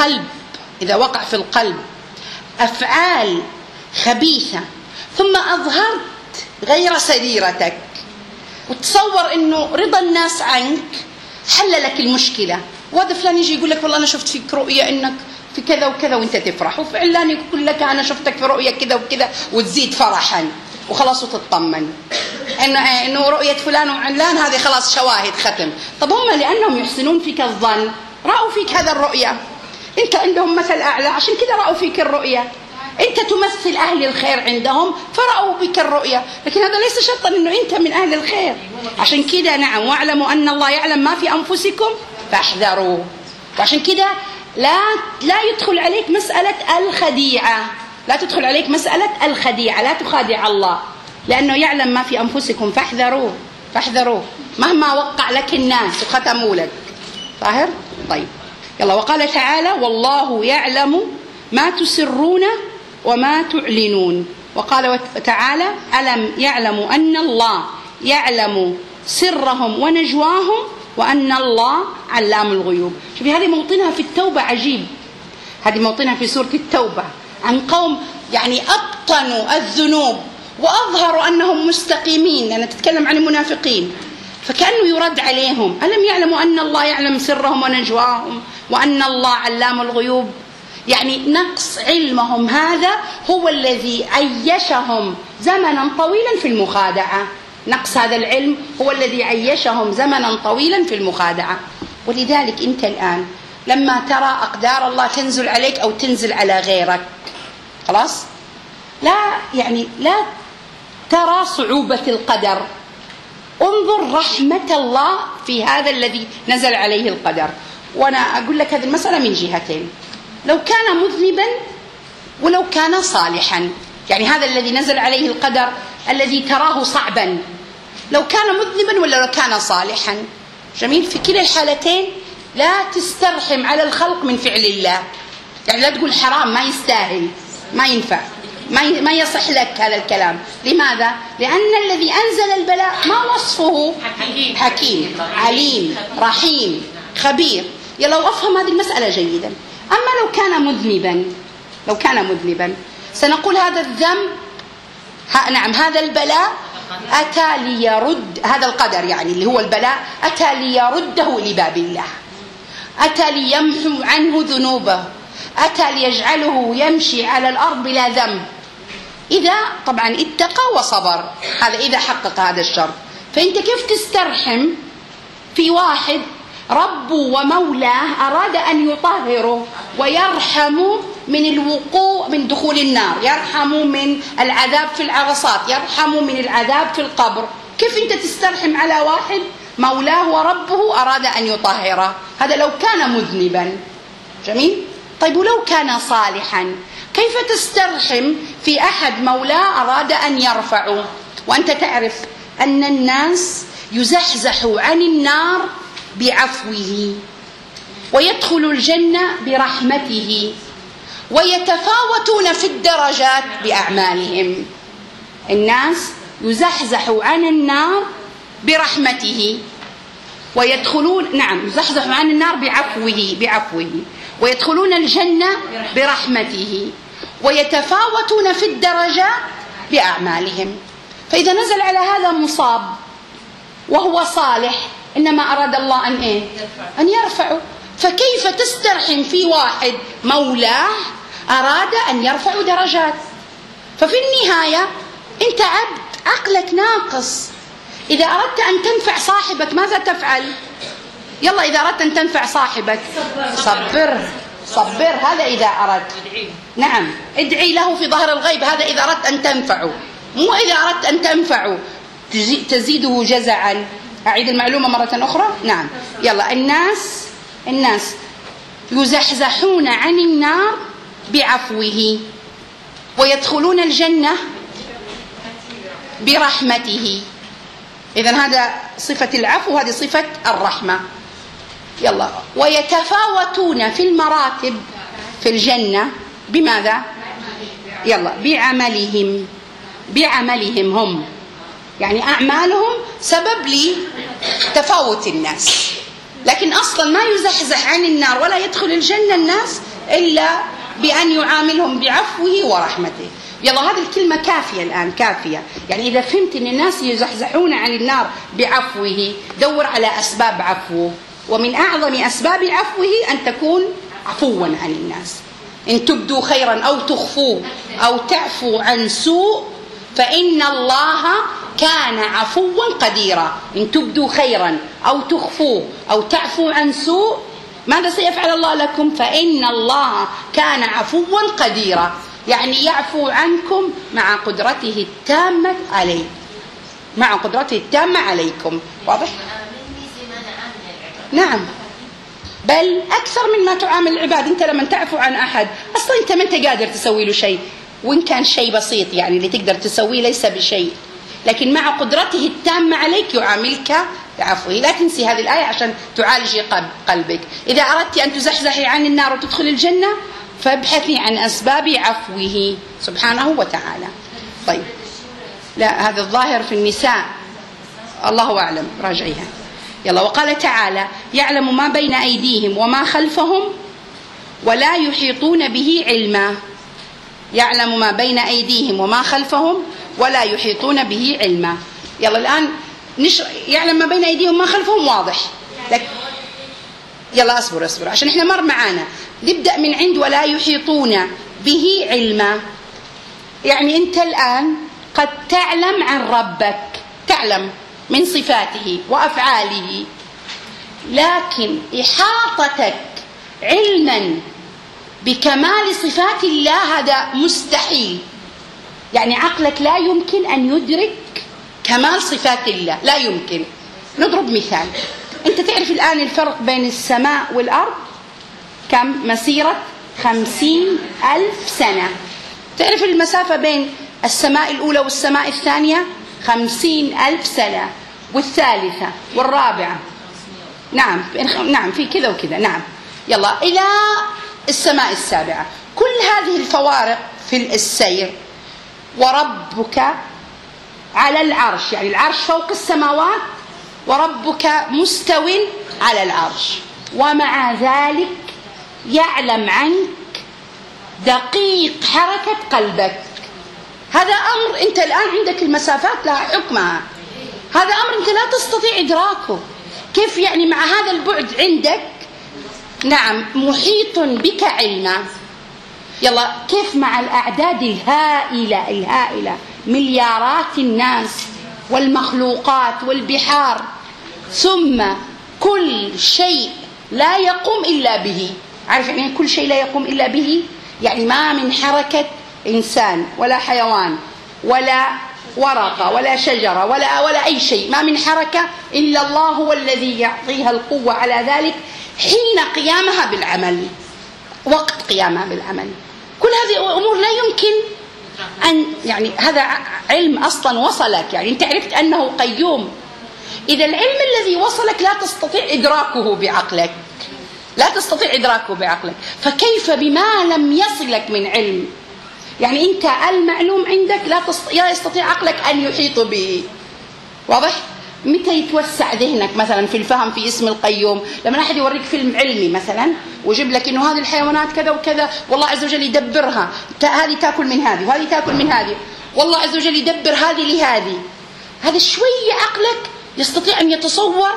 في القلب أفعال خبيثة ثم أظهرت غير سريرتك وتصور أنه رضا الناس عنك حل لك المشكلة، وهذا فلان يجي يقول لك والله أنا شفت فيك رؤية أنك في كذا وكذا وانت تفرح، وفعلان يقول لك أنا شفتك في رؤية كذا وكذا وتزيد فرحا وخلاص وتطمن إنه رؤية فلان وعلان هذه خلاص شواهد ختم. طب هم لأنهم يحسنون فيك الظن رأوا فيك هذا الرؤية، أنت عندهم مثل أعلى عشان كذا رأوا فيك الرؤية، أنت تمثل أهل الخير عندهم فرأوا بك الرؤية، لكن هذا ليس شرطا أنه أنت من أهل الخير. عشان كذا نعم واعلموا أن الله يعلم ما في أنفسكم فاحذروه. وعشان كذا لا يدخل عليك مسألة الخديعة، لا تدخل عليك مسألة الخديعة، لا تخادع الله لأنه يعلم ما في أنفسكم فاحذروه مهما وقع لك الناس وختموا لك. ظاهر؟ طيب يلا. وقال تعالى والله يعلم ما تسرون وما تعلنون. وقال تعالى ألم يعلموا أن الله يعلم سرهم ونجواهم وأن الله علام الغيوب. شوفي هذه موطنها في التوبة عجيب، هذه موطنها في سورة التوبة عن قوم يعني أبطنوا الذنوب وأظهروا أنهم مستقيمين، أنا تتكلم عن المنافقين، فكأنه يرد عليهم ألم يعلموا أن الله يعلم سرهم ونجواهم وأن الله علام الغيوب. يعني نقص علمهم هذا هو الذي عيشهم زمنا طويلا في المخادعة، نقص هذا العلم هو الذي عيشهم زمنا طويلا في المخادعة. ولذلك أنت الآن لما ترى أقدار الله تنزل عليك أو تنزل على غيرك خلاص لا ترى صعوبة القدر، انظر رحمة الله في هذا الذي نزل عليه القدر. وأنا أقول لك هذه المسألة من جهتين، لو كان مذنبا ولو كان صالحا، يعني هذا الذي نزل عليه القدر الذي تراه صعبا لو كان مذنبا ولا لو كان صالحا. جميل؟ في كلا الحالتين لا تسترحم على الخلق من فعل الله، يعني لا تقول حرام ما يستاهل ما ينفع ما يصح لك هذا الكلام. لماذا؟ لأن الذي أنزل البلاء ما وصفه حكيم عليم رحيم خبير. يلا أفهم هذه المسألة جيدا. أما لو كان مذنبا سنقول هذا الذنب نعم هذا البلاء أتى ليرد، هذا القدر يعني اللي هو البلاء أتى ليرده لباب الله، أتى ليمحو عنه ذنوبه، أتى ليجعله يمشي على الأرض بلا ذنب، إذا طبعا اتقى وصبر، هذا إذا حقق هذا الشرط. فأنت كيف تسترحم في واحد رب ومولاه أراد أن يطهره ويرحم من الوقوع من دخول النار، يرحم من العذاب في العرصات، يرحم من العذاب في القبر، كيف أنت تسترحم على واحد مولاه وربه أراد أن يطهره؟ هذا لو كان مذنبا. جميل؟ طيب ولو كان صالحا كيف تسترحم في أحد مولاه أراد أن يرفعه؟ وأنت تعرف أن الناس يزحزحوا عن النار بعفوه ويدخل الجنة برحمته ويتفاوتون في الدرجات بأعمالهم. الناس يزحزحوا عن النار برحمته ويدخلون يزحزحوا عن النار بعفوه ويدخلون الجنة برحمته ويتفاوتون في الدرجات بأعمالهم. فإذا نزل على هذا مصاب وهو صالح إنما أراد الله أن يرفعه. فكيف تسترحم في واحد مولاه أراد أن يرفع درجات؟ ففي النهاية أنت عبد عقلك ناقص. إذا أردت أن تنفع صاحبك ماذا تفعل؟ يلا إذا أردت أن تنفع صاحبك صبر، هذا إذا أردت. نعم ادعي له في ظهر الغيب، هذا إذا أردت أن تنفعه، مو إذا أردت أن تنفعه تزيده جزعا. أعيد المعلومة مرة أخرى. نعم يلا. الناس يزحزحون عن النار بعفوه ويدخلون الجنة برحمته. إذن هذا صفة العفو وهذه صفة الرحمة. يلا. ويتفاوتون في المراتب في الجنة بماذا؟ يلا بعملهم هم، يعني أعمالهم سبب لتفاوت الناس، لكن أصلا ما يزحزح عن النار ولا يدخل الجنة الناس إلا بأن يعاملهم بعفوه ورحمته. يلا هذه الكلمة كافية الآن، كافية. يعني إذا فهمت أن الناس يزحزحون عن النار بعفوه، دور على أسباب عفوه، ومن أعظم أسباب عفوه أن تكون عفوا عن الناس. إن تبدوا خيرا أو تخفوه أو تعفوا عن سوء فإن الله كان عفوا قديرا. إن تبدوا خيرا أو تخفوه أو تعفوا عن سوء ماذا سيفعل الله لكم؟ فإن الله كان عفوا قديرا، يعني يعفو عنكم مع قدرته التامة عليه، مع قدرته التامة عليكم. واضح؟ نعم، بل أكثر مما تعامل العباد. أنت لما تعفو عن أحد أصلا أنت ما أنت قادر تسوي له شيء، وإن كان شيء بسيط يعني اللي تقدر تسويه ليس بشيء، لكن مع قدرته التامة عليك يعاملك بعفوه. لا تنسي هذه الآية عشان تعالجي قلبك. إذا أردت أن تزحزحي عن النار وتدخل الجنة فابحثي عن أسباب عفوه سبحانه وتعالى. طيب، لا هذا الظاهر في النساء، الله أعلم، راجعيها. يلا، وقال تعالى: يعلم ما بين أيديهم وما خلفهم ولا يحيطون به علما. يعلم ما بين أيديهم وما خلفهم ولا يحيطون به علما. يلا الآن يعلم ما بين أيديهم وما خلفهم واضح، لكن يلا أصبر عشان إحنا مر معانا. نبدأ من عند ولا يحيطون به علما. يعني أنت الآن قد تعلم عن ربك، تعلم من صفاته وأفعاله، لكن إحاطتك علما بكمال صفات الله هذا مستحيل. يعني عقلك لا يمكن أن يدرك كمال صفات الله، لا يمكن. نضرب مثال. أنت تعرف الآن الفرق بين السماء والأرض كم؟ مسيرة 50,000 سنة. تعرف المسافة بين السماء الأولى والسماء الثانية 50,000 سنة، والثالثة والرابعة نعم في كذا وكذا. نعم، يلا إلى السماء السابعة. كل هذه الفوارق في السير. وربك على العرش، يعني العرش فوق السماوات وربك مستو على العرش، ومع ذلك يعلم عنك دقيق حركة قلبك. هذا أمر أنت الآن عندك المسافات لها حكمها، هذا أمر أنت لا تستطيع إدراكه. كيف يعني مع هذا البعد عندك نعم محيط بك علما؟ يلا، كيف مع الأعداد الهائلة مليارات الناس والمخلوقات والبحار، ثم كل شيء لا يقوم إلا به. عارف يعني كل شيء لا يقوم إلا به؟ يعني ما من حركة إنسان ولا حيوان ولا ورقة ولا شجرة ولا أي شيء، ما من حركة إلا الله هو الذي يعطيها القوة على ذلك حين قيامها بالعمل، وقت قيامها بالعمل. كل هذه أمور لا يمكن أن يعني هذا علم أصلا وصلك، يعني أنت عرفت أنه قيوم. إذا العلم الذي وصلك لا تستطيع إدراكه بعقلك، لا تستطيع إدراكه بعقلك، فكيف بما لم يصلك من علم؟ يعني أنت المعلوم عندك لا يستطيع عقلك أن يحيط به. واضح؟ متى يتوسع ذهنك مثلا في الفهم في اسم القيوم؟ لما أحد يوريك فيلم علمي مثلا ويجيب لك إنه هذه الحيوانات كذا وكذا، والله عز وجل يدبرها، هذه تأكل من هذه وهذه تأكل من هذه، والله عز وجل يدبر هذه لهذه. هذا شوية عقلك يستطيع أن يتصور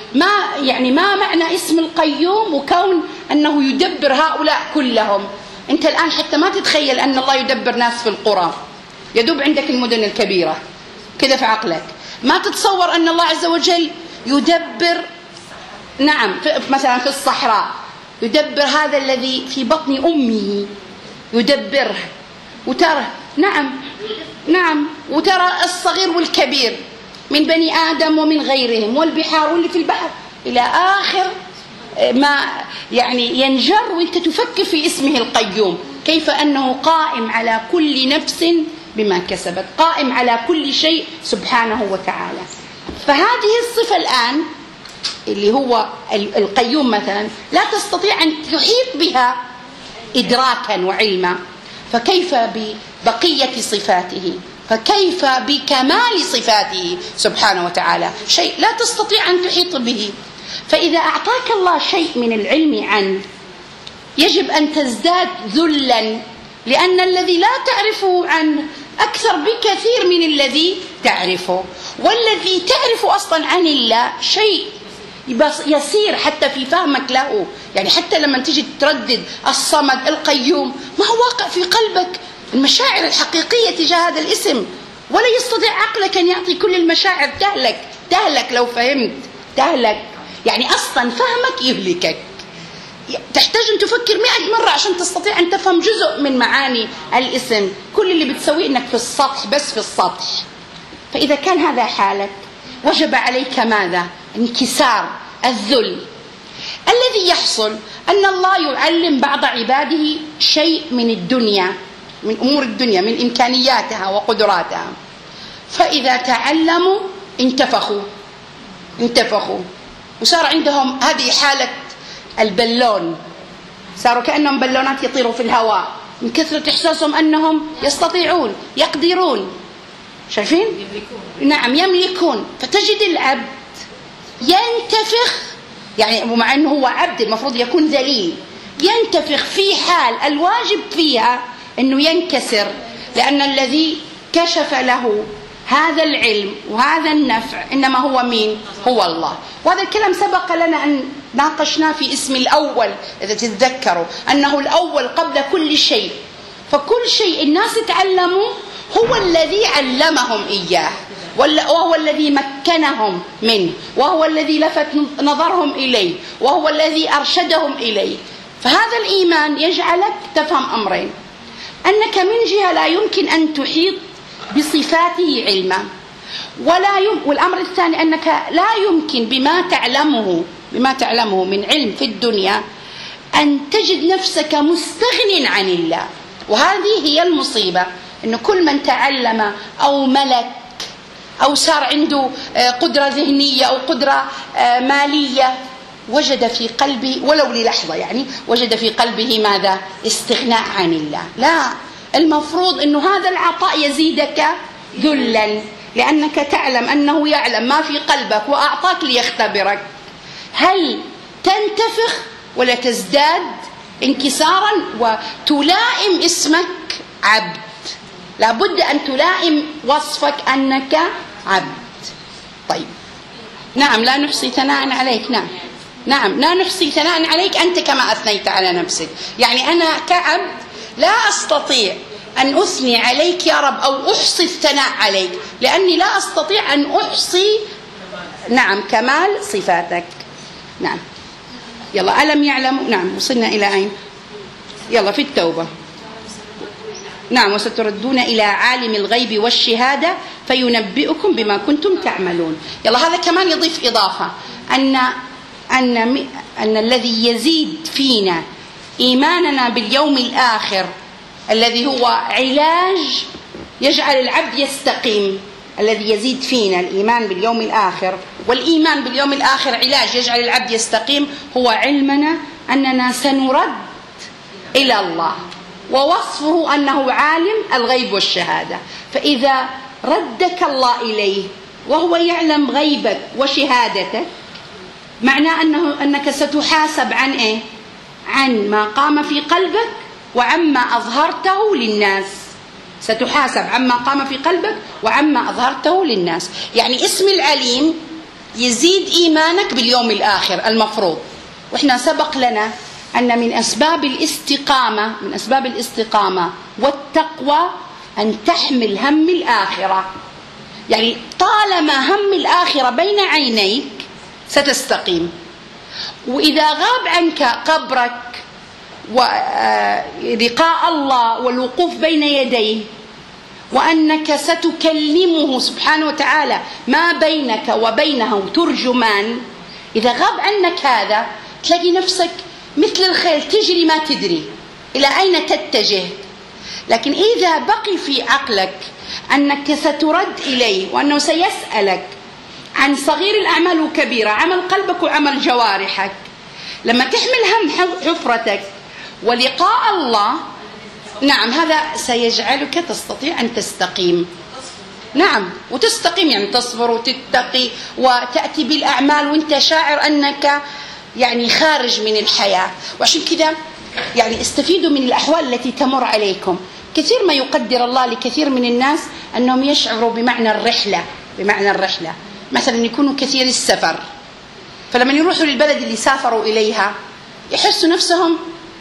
ما معنى اسم القيوم وكون أنه يدبر هؤلاء كلهم. أنت الآن حتى ما تتخيل أن الله يدبر ناس في القرى، يدوب عندك المدن الكبيرة كذا في عقلك. ما تتصور أن الله عز وجل يدبر مثلا في الصحراء، يدبر هذا الذي في بطن أمه يدبره، وترى وترى الصغير والكبير من بني آدم ومن غيرهم والبحار واللي في البحر إلى آخر ما يعني ينجر، وانت تفكر في اسمه القيوم، كيف أنه قائم على كل نفس بما كسبت، قائم على كل شيء سبحانه وتعالى. فهذه الصفة الآن اللي هو القيوم مثلا لا تستطيع أن تحيط بها إدراكا وعلما، فكيف ببقية صفاته؟ فكيف بكمال صفاته سبحانه وتعالى؟ شيء لا تستطيع أن تحيط به. فإذا أعطاك الله شيء من العلم عنه يجب أن تزداد ذلا، لأن الذي لا تعرفه عنه أكثر بكثير من الذي تعرفه، والذي تعرفه أصلا عن الله شيء يسير حتى في فهمك له. يعني حتى لما تيجي تردد الصمد القيوم ما هو واقع في قلبك المشاعر الحقيقية تجاه هذا الاسم، ولا يستطيع عقلك أن يعطي كل المشاعر. تهلك لو فهمت، تهلك. يعني أصلا فهمك يهلكك، تحتاج أن تفكر 100 مرة عشان تستطيع أن تفهم جزء من معاني الاسم. كل اللي بتسويه أنك في السطح، بس في السطح. فإذا كان هذا حالك وجب عليك ماذا؟ انكسار، الذل. الذي يحصل أن الله يعلم بعض عباده شيء من الدنيا، من أمور الدنيا، من إمكانياتها وقدراتها، فإذا تعلموا انتفخوا وصار عندهم هذه حالة البالون، صاروا كأنهم بالونات يطيروا في الهواء من كثرة إحساسهم أنهم يستطيعون، يقدرون. شايفين؟ نعم، يملكون. فتجد العبد ينتفخ، يعني مع أنه هو عبد المفروض يكون ذليل، ينتفخ في حال الواجب فيها أنه ينكسر، لأن الذي كشف له هذا العلم وهذا النفع إنما هو مين؟ هو الله. وهذا الكلام سبق لنا أن ناقشناه في اسم الأول، إذا تتذكروا أنه الأول قبل كل شيء. فكل شيء الناس تعلموا هو الذي علمهم إياه، وهو الذي مكنهم منه، وهو الذي لفت نظرهم إليه، وهو الذي أرشدهم إليه. فهذا الإيمان يجعلك تفهم أمرين: أنك من جهة لا يمكن أن تحيط بصفاته علما، والأمر الثاني أنك لا يمكن بما تعلمه من علم في الدنيا أن تجد نفسك مستغن عن الله. وهذه هي المصيبة، أن كل من تعلم أو ملك أو صار عنده قدرة ذهنية أو قدرة مالية وجد في قلبه ولو للحظة، يعني وجد في قلبه ماذا؟ استغناء عن الله. لا، المفروض أنه هذا العطاء يزيدك ذلا، لأنك تعلم أنه يعلم ما في قلبك وأعطاك ليختبرك. هل تنتفخ ولا تزداد انكسارا وتلائم اسمك عبد؟ لابد أن تلائم وصفك أنك عبد. طيب، نعم، لا نحصي ثناء عليك. نعم، لا نحصي ثناء عليك أنت كما أثنيت على نفسك. يعني أنا كعبد لا أستطيع أن أثني عليك يا رب أو أحصي الثناء عليك، لأني لا أستطيع أن أحصي نعم كمال صفاتك. نعم، يلا. ألم يعلموا؟ نعم، وصلنا إلى أين؟ يلا في التوبة. نعم، وستردون إلى عالم الغيب والشهادة فينبئكم بما كنتم تعملون. يلا، هذا كمان يضيف إضافة أن الذي يزيد فينا إيماننا باليوم الآخر، الذي هو علاج يجعل العبد يستقيم. الذي يزيد فينا الإيمان باليوم الآخر، والإيمان باليوم الآخر علاج يجعل العبد يستقيم، هو علمنا أننا سنرد إلى الله، ووصفه أنه عالم الغيب والشهادة. فإذا ردك الله إليه وهو يعلم غيبك وشهادتك، معناه أنك ستحاسب عن إيه؟ عن ما قام في قلبك وعما أظهرته للناس. ستحاسب عما قام في قلبك وعما أظهرته للناس. يعني اسم العليم يزيد إيمانك باليوم الآخر المفروض. وإحنا سبق لنا أن من أسباب الاستقامة والتقوى أن تحمل هم الآخرة. يعني طالما هم الآخرة بين عينيك ستستقيم. وإذا غاب عنك قبرك ولقاء الله والوقوف بين يديه، وأنك ستكلمه سبحانه وتعالى ما بينك وبينه ترجمان، إذا غاب عنك هذا تلاقي نفسك مثل الخيل تجري ما تدري إلى أين تتجه. لكن إذا بقي في عقلك أنك سترد إليه وأنه سيسألك عن صغير الأعمال وكبيرة، عمل قلبك وعمل جوارحك، لما تحمل هم حفرتك ولقاء الله، نعم، هذا سيجعلك تستطيع أن تستقيم. نعم، وتستقيم، يعني تصبر وتتقي وتأتي بالأعمال وانت شاعر أنك يعني خارج من الحياة. وعشان كذا يعني استفيدوا من الأحوال التي تمر عليكم. كثير ما يقدر الله لكثير من الناس أنهم يشعروا بمعنى الرحلة، بمعنى الرحلة، مثلا يكونوا كثير السفر، فلما يروحوا للبلد اللي سافروا إليها يحسوا نفسهم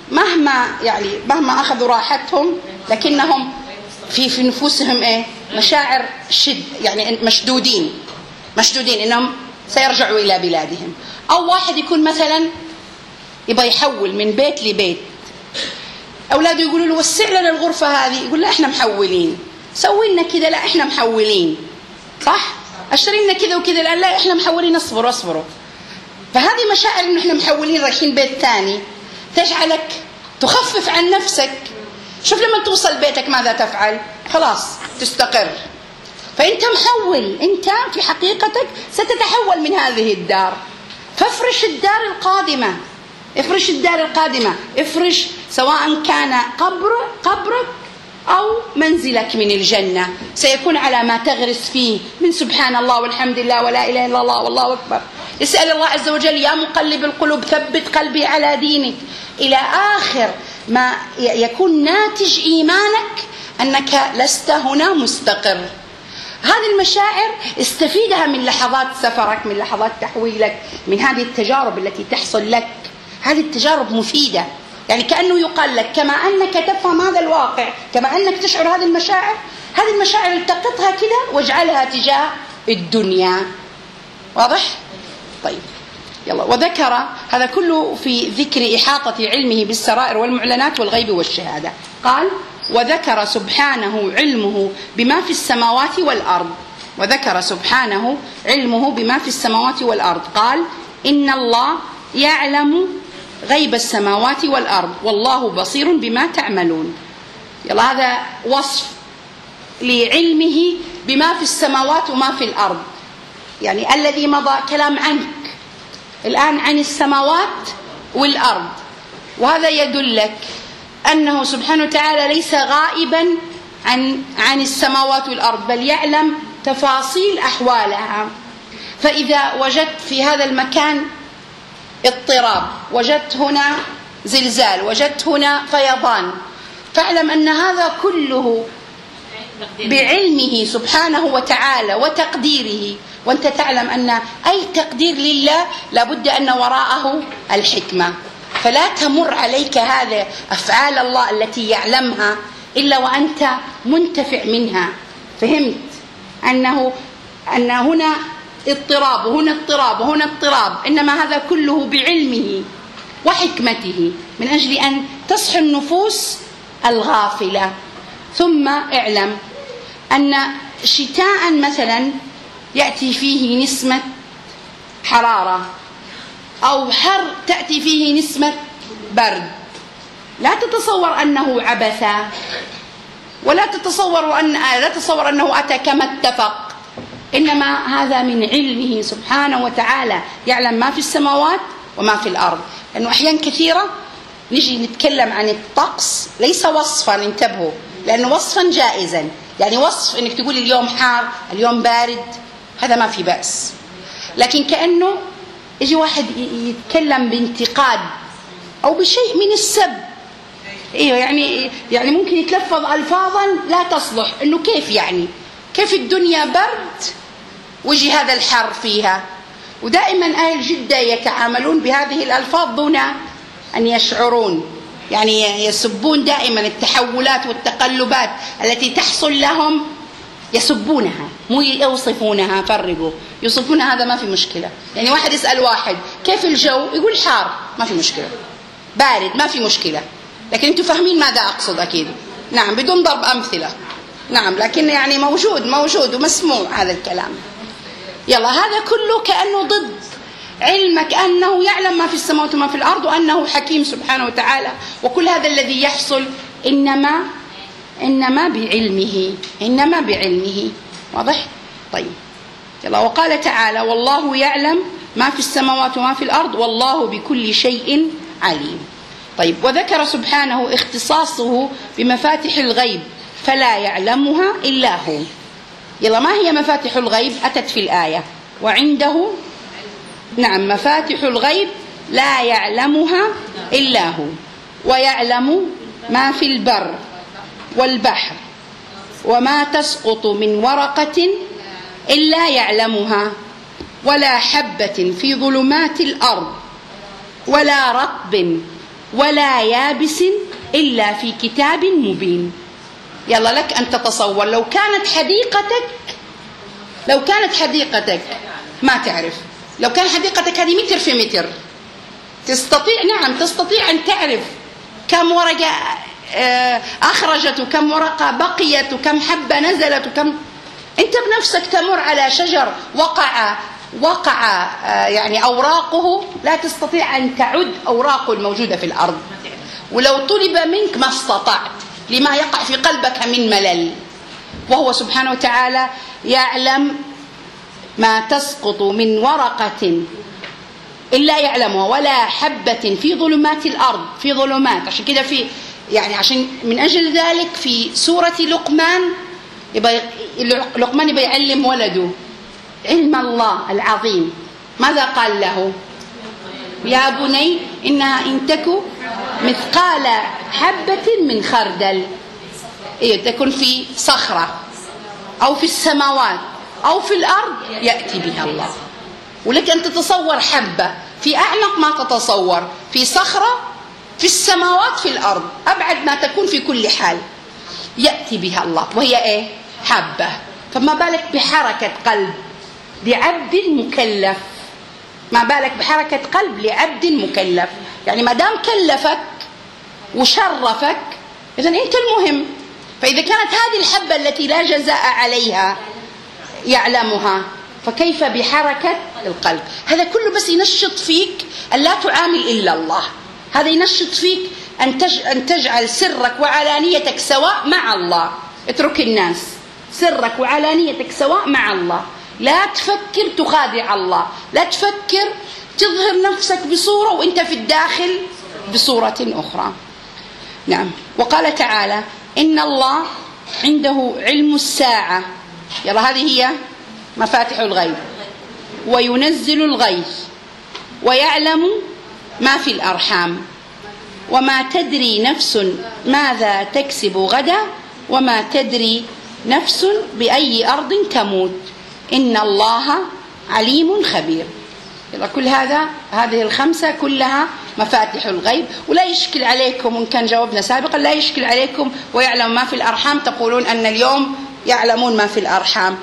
مهما أخذوا راحتهم لكنهم في نفوسهم مشاعر يعني مشدودين إنهم سيرجعوا إلى بلادهم. أو واحد يكون مثلا يبغى يحول من بيت لبيت، أولاده يقولوا له وسع لنا الغرفة هذه، يقول لا إحنا محولين. سوي لنا كذا، لا إحنا محولين. صح؟ اشتري لنا كذا وكذا، الآن لا إحنا محولين، اصبروا. فهذه مشاعر إنه إحنا محولين رايحين بيت ثاني تجعلك تخفف عن نفسك. شوف لما توصل بيتك ماذا تفعل؟ خلاص تستقر. فأنت محول، أنت في حقيقتك ستتحول من هذه الدار. فافرش الدار القادمة، افرش الدار القادمة، افرش سواء كان قبرك أو منزلك من الجنة، سيكون على ما تغرس فيه من سبحان الله والحمد لله ولا إله إلا الله والله أكبر. اسأل الله عز وجل يا مقلب القلوب ثبت قلبي على دينك، إلى آخر ما يكون ناتج إيمانك أنك لست هنا مستقر. هذه المشاعر استفيدها من لحظات سفرك، من لحظات تحويلك، من هذه التجارب التي تحصل لك. هذه التجارب مفيدة، يعني كأنه يقال لك كما أنك تفهم هذا الواقع، كما أنك تشعر هذه المشاعر التقطها كده واجعلها تجاه الدنيا. واضح؟ طيب يلا. وذكر هذا كله في ذكر إحاطة علمه بالسرائر والمعلنات والغيب والشهادة. قال وذكر سبحانه علمه بما في السماوات والأرض. وذكر سبحانه علمه بما في السماوات والأرض. قال إن الله يعلم غيب السماوات والأرض والله بصير بما تعملون. يلا هذا وصف لعلمه بما في السماوات وما في الأرض، يعني الذي مضى كلام عنك الآن عن السماوات والأرض. وهذا يدلك أنه سبحانه وتعالى ليس غائبا عن السماوات والأرض، بل يعلم تفاصيل أحوالها. فإذا وجدت في هذا المكان اضطراب، وجدت هنا زلزال، وجدت هنا فيضان، فاعلم أن هذا كله بعلمه سبحانه وتعالى وتقديره. وأنت تعلم أن أي تقدير لله لابد أن وراءه الحكمة، فلا تمر عليك هذا أفعال الله التي يعلمها إلا وأنت منتفع منها. فهمت أن هنا اضطراب وهنا اضطراب وهنا اضطراب، إنما هذا كله بعلمه وحكمته من أجل أن تصحى النفوس الغافلة. ثم اعلم أن شتاء مثلا يأتي فيه نسمة حرارة، أو حر تأتي فيه نسمة برد، لا تتصور أنه عبثا، ولا تتصور أنه أتى كما اتفق، إنما هذا من علمه سبحانه وتعالى، يعلم ما في السماوات وما في الأرض. لأنه أحيان كثيرة نجي نتكلم عن الطقس ليس وصفا، انتبهوا، لأنه وصفا جائزا، يعني وصف إنك تقول اليوم حار اليوم بارد هذا ما في بأس، لكن كأنه يجي واحد يتكلم بانتقاد أو بشيء من السب، ايوه يعني ممكن يتلفظ ألفاظا لا تصلح، إنه كيف الدنيا برد ويجي هذا الحر فيها. ودائما أهل جدة يتعاملون بهذه الألفاظ دون أن يشعرون، يعني يسبون دائما التحولات والتقلبات التي تحصل لهم، يسبونها مو يوصفونها. فرقوا، يوصفونها هذا ما في مشكلة. يعني واحد يسأل واحد كيف الجو يقول حار ما في مشكلة، بارد ما في مشكلة، لكن انتم فاهمين ماذا أقصد أكيد. نعم بدون ضرب أمثلة، نعم لكن يعني موجود ومسموع هذا الكلام. يلا هذا كله كأنه ضد علمك أنه يعلم ما في السماوات وما في الأرض، وأنه حكيم سبحانه وتعالى، وكل هذا الذي يحصل إنما بعلمه. واضح؟ طيب يلا. وقال تعالى والله يعلم ما في السماوات وما في الأرض والله بكل شيء عليم. طيب وذكر سبحانه اختصاصه بمفاتح الغيب فلا يعلمها إلا هو. يلا ما هي مفاتح الغيب؟ أتت في الآية وعنده نعم مفاتح الغيب لا يعلمها إلا هو ويعلم ما في البر والبحر وما تسقط من ورقة إلا يعلمها ولا حبة في ظلمات الأرض ولا رطب ولا يابس إلا في كتاب مبين. يلا لك أن تتصور لو كانت حديقتك ما تعرف، لو كان حديقتك هذه متر في متر تستطيع أن تعرف كم ورقة أخرجت وكم ورقة بقيت وكم حبة نزلت وكم. أنت بنفسك تمر على شجر وقع يعني أوراقه لا تستطيع أن تعد أوراقه الموجودة في الأرض، ولو طلب منك ما استطعت لما يقع في قلبك من ملل. وهو سبحانه وتعالى يعلم ما تسقط من ورقة إلا يعلمها ولا حبة في ظلمات الأرض، في ظلمات. عشان كده عشان من أجل ذلك في سورة لقمان يبقى يعلم ولده علم الله العظيم. ماذا قال له؟ يا بني إنها إن تك مثقال حبة من خردل تكن في صخرة أو في السماوات أو في الأرض يأتي بها الله. ولك أن تتصور حبة في أعمق ما تتصور، في صخرة، في السماوات، في الأرض، أبعد ما تكون في كل حال يأتي بها الله، وهي حبة. فما بالك بحركة قلب لعبد مكلف، ما بالك بحركة قلب لعبد مكلف. يعني ما دام كلفك وشرفك إذن أنت المهم. فإذا كانت هذه الحبة التي لا جزاء عليها يعلمها فكيف بحركة القلب؟ هذا كله بس ينشط فيك أن لا تعامل إلا الله. هذا ينشط فيك أن تجعل سرك وعلانيتك سواء مع الله. اترك الناس، سرك وعلانيتك سواء مع الله. لا تفكر تخادع الله، لا تفكر تظهر نفسك بصورة وانت في الداخل بصورة أخرى. نعم. وقال تعالى إن الله عنده علم الساعة. يلا هذه هي مفاتح الغيب. وينزل الغيث ويعلم ما في الأرحام وما تدري نفس ماذا تكسب غدا وما تدري نفس بأي أرض تموت إن الله عليم خبير. يلا كل هذه الخمسة كلها مفاتح الغيب. ولا يشكل عليكم إن كان جاوبنا سابقا، لا يشكل عليكم ويعلم ما في الأرحام تقولون أن اليوم يعلمون ما في الأرحام.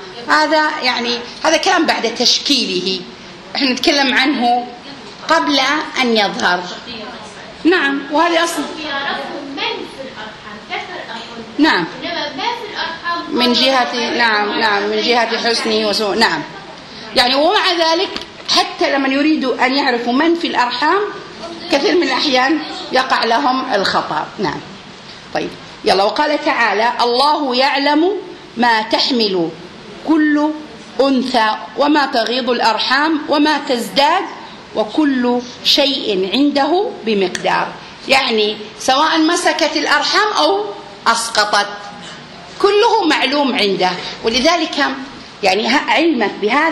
هذا كلام بعد تشكيله، احنا نتكلم عنه قبل أن يظهر. نعم. وهذا أصلا من في الأرحام كثر أقول نعم إنما ما في الأرحام من جهة نعم من جهة حسنه وسوء. نعم. ومع ذلك حتى لما يريدوا أن يعرفوا من في الأرحام كثير من الأحيان يقع لهم الخطأ. نعم. طيب يلا. وقال تعالى الله يعلم ما تحمل كل أنثى وما تغيض الأرحام وما تزداد وكل شيء عنده بمقدار. سواء مسكت الأرحام أو أسقطت كله معلوم عنده. ولذلك علمك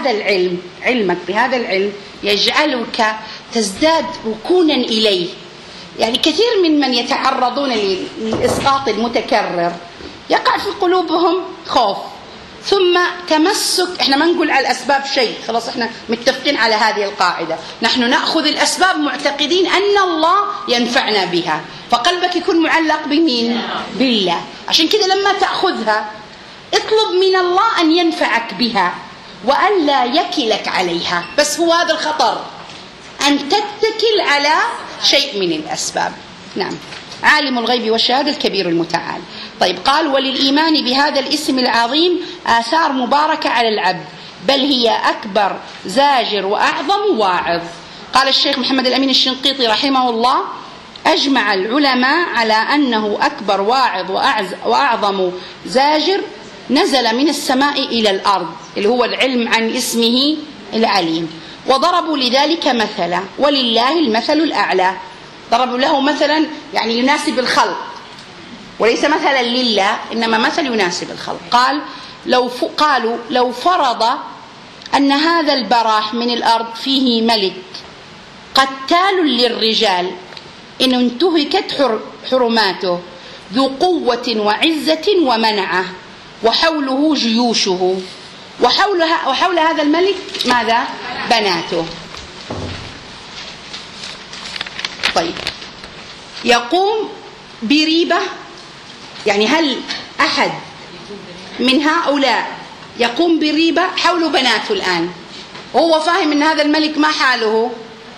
بهذا العلم يجعلك تزداد ركونا إليه. كثير من يتعرضون للإسقاط المتكرر يقع في قلوبهم خوف ثم تمسك. احنا ما نقول على الأسباب شيء، خلاص احنا متفقين على هذه القاعدة. نحن نأخذ الأسباب معتقدين أن الله ينفعنا بها، فقلبك يكون معلق بمين؟ بالله. عشان كده لما تأخذها اطلب من الله أن ينفعك بها وأن لا يكلك عليها. بس هو هذا الخطر، أن تتكل على شيء من الأسباب. نعم. عالم الغيب والشهادة الكبير المتعال. طيب قال وللإيمان بهذا الاسم العظيم آثار مباركة على العبد، بل هي أكبر زاجر وأعظم واعظ. قال الشيخ محمد الأمين الشنقيطي رحمه الله أجمع العلماء على أنه أكبر واعظ وأعظم زاجر نزل من السماء إلى الأرض، اللي هو العلم عن اسمه العليم. وضربوا لذلك مثلا، ولله المثل الأعلى. ضربوا له مثلا يناسب الخلق، وليس مثلا لله إنما مثل يناسب الخلق. قال قالوا لو فرض أن هذا البراح من الأرض فيه ملك قتال للرجال إن انتهكت حرماته ذو قوة وعزة ومنعة وحوله جيوشه وحول هذا الملك ماذا؟ بناته. طيب، يقوم بريبة، يعني هل أحد من هؤلاء يقوم بريبة؟ حوله بناته الآن، وهو فاهم أن هذا الملك ما حاله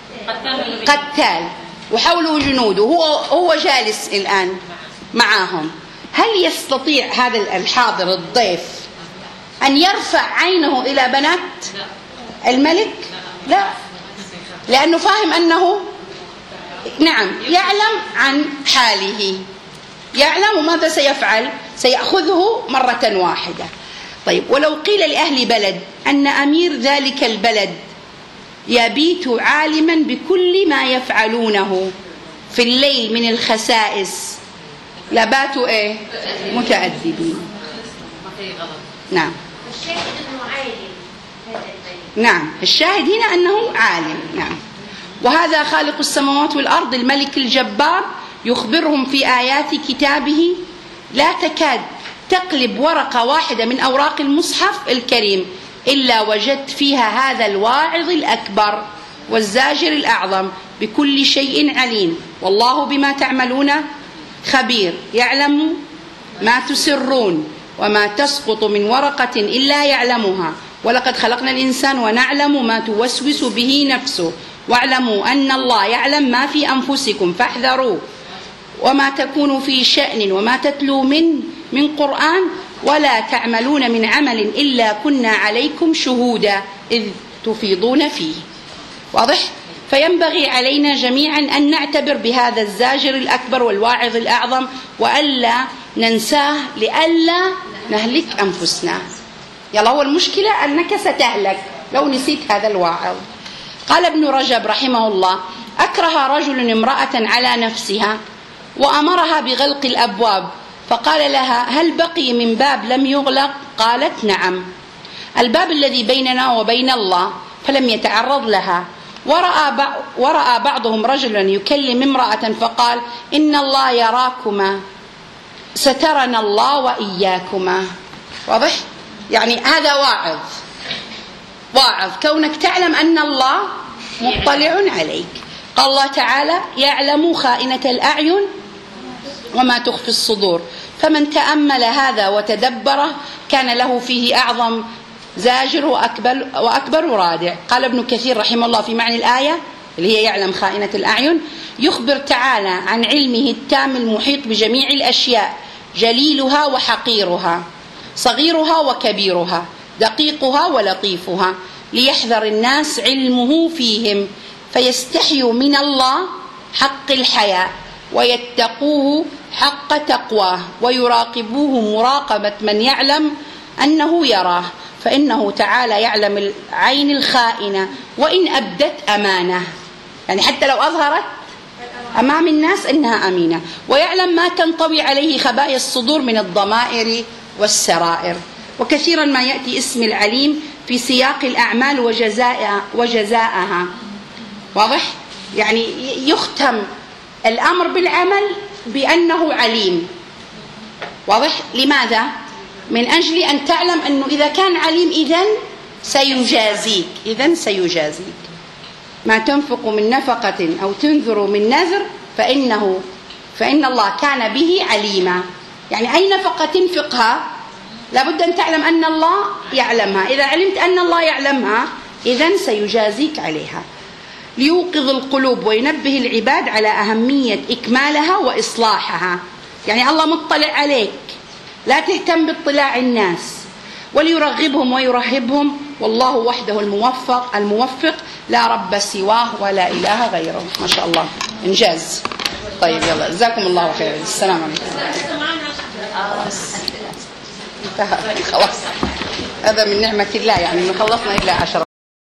قتال وحوله جنوده، هو جالس الآن معهم. هل يستطيع هذا الحاضر الضيف أن يرفع عينه إلى بنات الملك؟ لا، لأنه فاهم أنه نعم يعلم عن حاله، يعلم ماذا سيفعل، سيأخذه مرة واحدة. طيب، ولو قيل لأهل بلد أن أمير ذلك البلد يبيت عالما بكل ما يفعلونه في الليل من الخسائس لباتوا متأدبين. نعم، الشاهد أنه عالم هذا الملك. نعم، الشاهد هنا أنه عالم. نعم. وهذا خالق السماوات والأرض الملك الجبار يخبرهم في آيات كتابه لا تكاد تقلب ورقة واحدة من أوراق المصحف الكريم إلا وجدت فيها هذا الواعظ الأكبر والزاجر الأعظم بكل شيء عليم والله بما تعملون خبير يعلم ما تسرون وما تسقط من ورقة إلا يعلمها ولقد خلقنا الإنسان ونعلم ما توسوس به نفسه واعلموا أن الله يعلم ما في أنفسكم فاحذروا وما تكون في شأن وما تتلو من قرآن ولا تعملون من عمل إلا كنا عليكم شهودا إذ تفيضون فيه. واضح؟ فينبغي علينا جميعا أن نعتبر بهذا الزاجر الأكبر والواعظ الأعظم وألا ننساه لألا نهلك أنفسنا. يلا، هو المشكلة أنك ستهلك لو نسيت هذا الواعظ. قال ابن رجب رحمه الله: أكره رجل امرأة على نفسها وأمرها بغلق الأبواب فقال لها: هل بقي من باب لم يغلق؟ قالت: نعم، الباب الذي بيننا وبين الله، فلم يتعرض لها. ورأى بعضهم رجلا يكلم امرأة فقال: إن الله يراكما سترنا الله وإياكما. واضح؟ يعني هذا واعظ كونك تعلم أن الله مطلع عليك. قال الله تعالى: يعلم خائنة الأعين وما تخفي الصدور. فمن تأمل هذا وتدبره كان له فيه أعظم زاجر وأكبر رادع. قال ابن كثير رحمه الله في معنى الآية اللي هي يعلم خائنة الأعين: يخبر تعالى عن علمه التام المحيط بجميع الأشياء جليلها وحقيرها صغيرها وكبيرها دقيقها ولطيفها ليحذر الناس علمه فيهم فيستحيوا من الله حق الحياء ويتقوه حق تقواه ويراقبوه مراقبة من يعلم أنه يراه فإنه تعالى يعلم العين الخائنة وإن أبدت أمانة، يعني حتى لو أظهرت أمام الناس إنها أمينة، ويعلم ما تنطوي عليه خبايا الصدور من الضمائر والسرائر. وكثيرا ما يأتي اسم العليم في سياق الأعمال وجزاءها. واضح؟ يعني يختم الأمر بالعمل بأنه عليم. واضح؟ لماذا؟ من أجل أن تعلم أنه إذا كان عليم إذن سيجازيك. ما تنفق من نفقة أو تنذر من نذر فإن الله كان به عليما. يعني أي نفقة تنفقها لابد أن تعلم أن الله يعلمها. إذا علمت أن الله يعلمها إذن سيجازيك عليها. ليوقظ القلوب وينبه العباد على أهمية إكمالها وإصلاحها. يعني الله مطلع عليك، لا تهتم باطلاع الناس. وليرغبهم ويرهبهم والله وحده الموفق لا رب سواه ولا إله غيره. ما شاء الله، إنجاز. طيب يلا، جزاكم الله خير. السلام عليكم. خلاص، هذا من نعمة الله، يعني خلصنا إلا 10.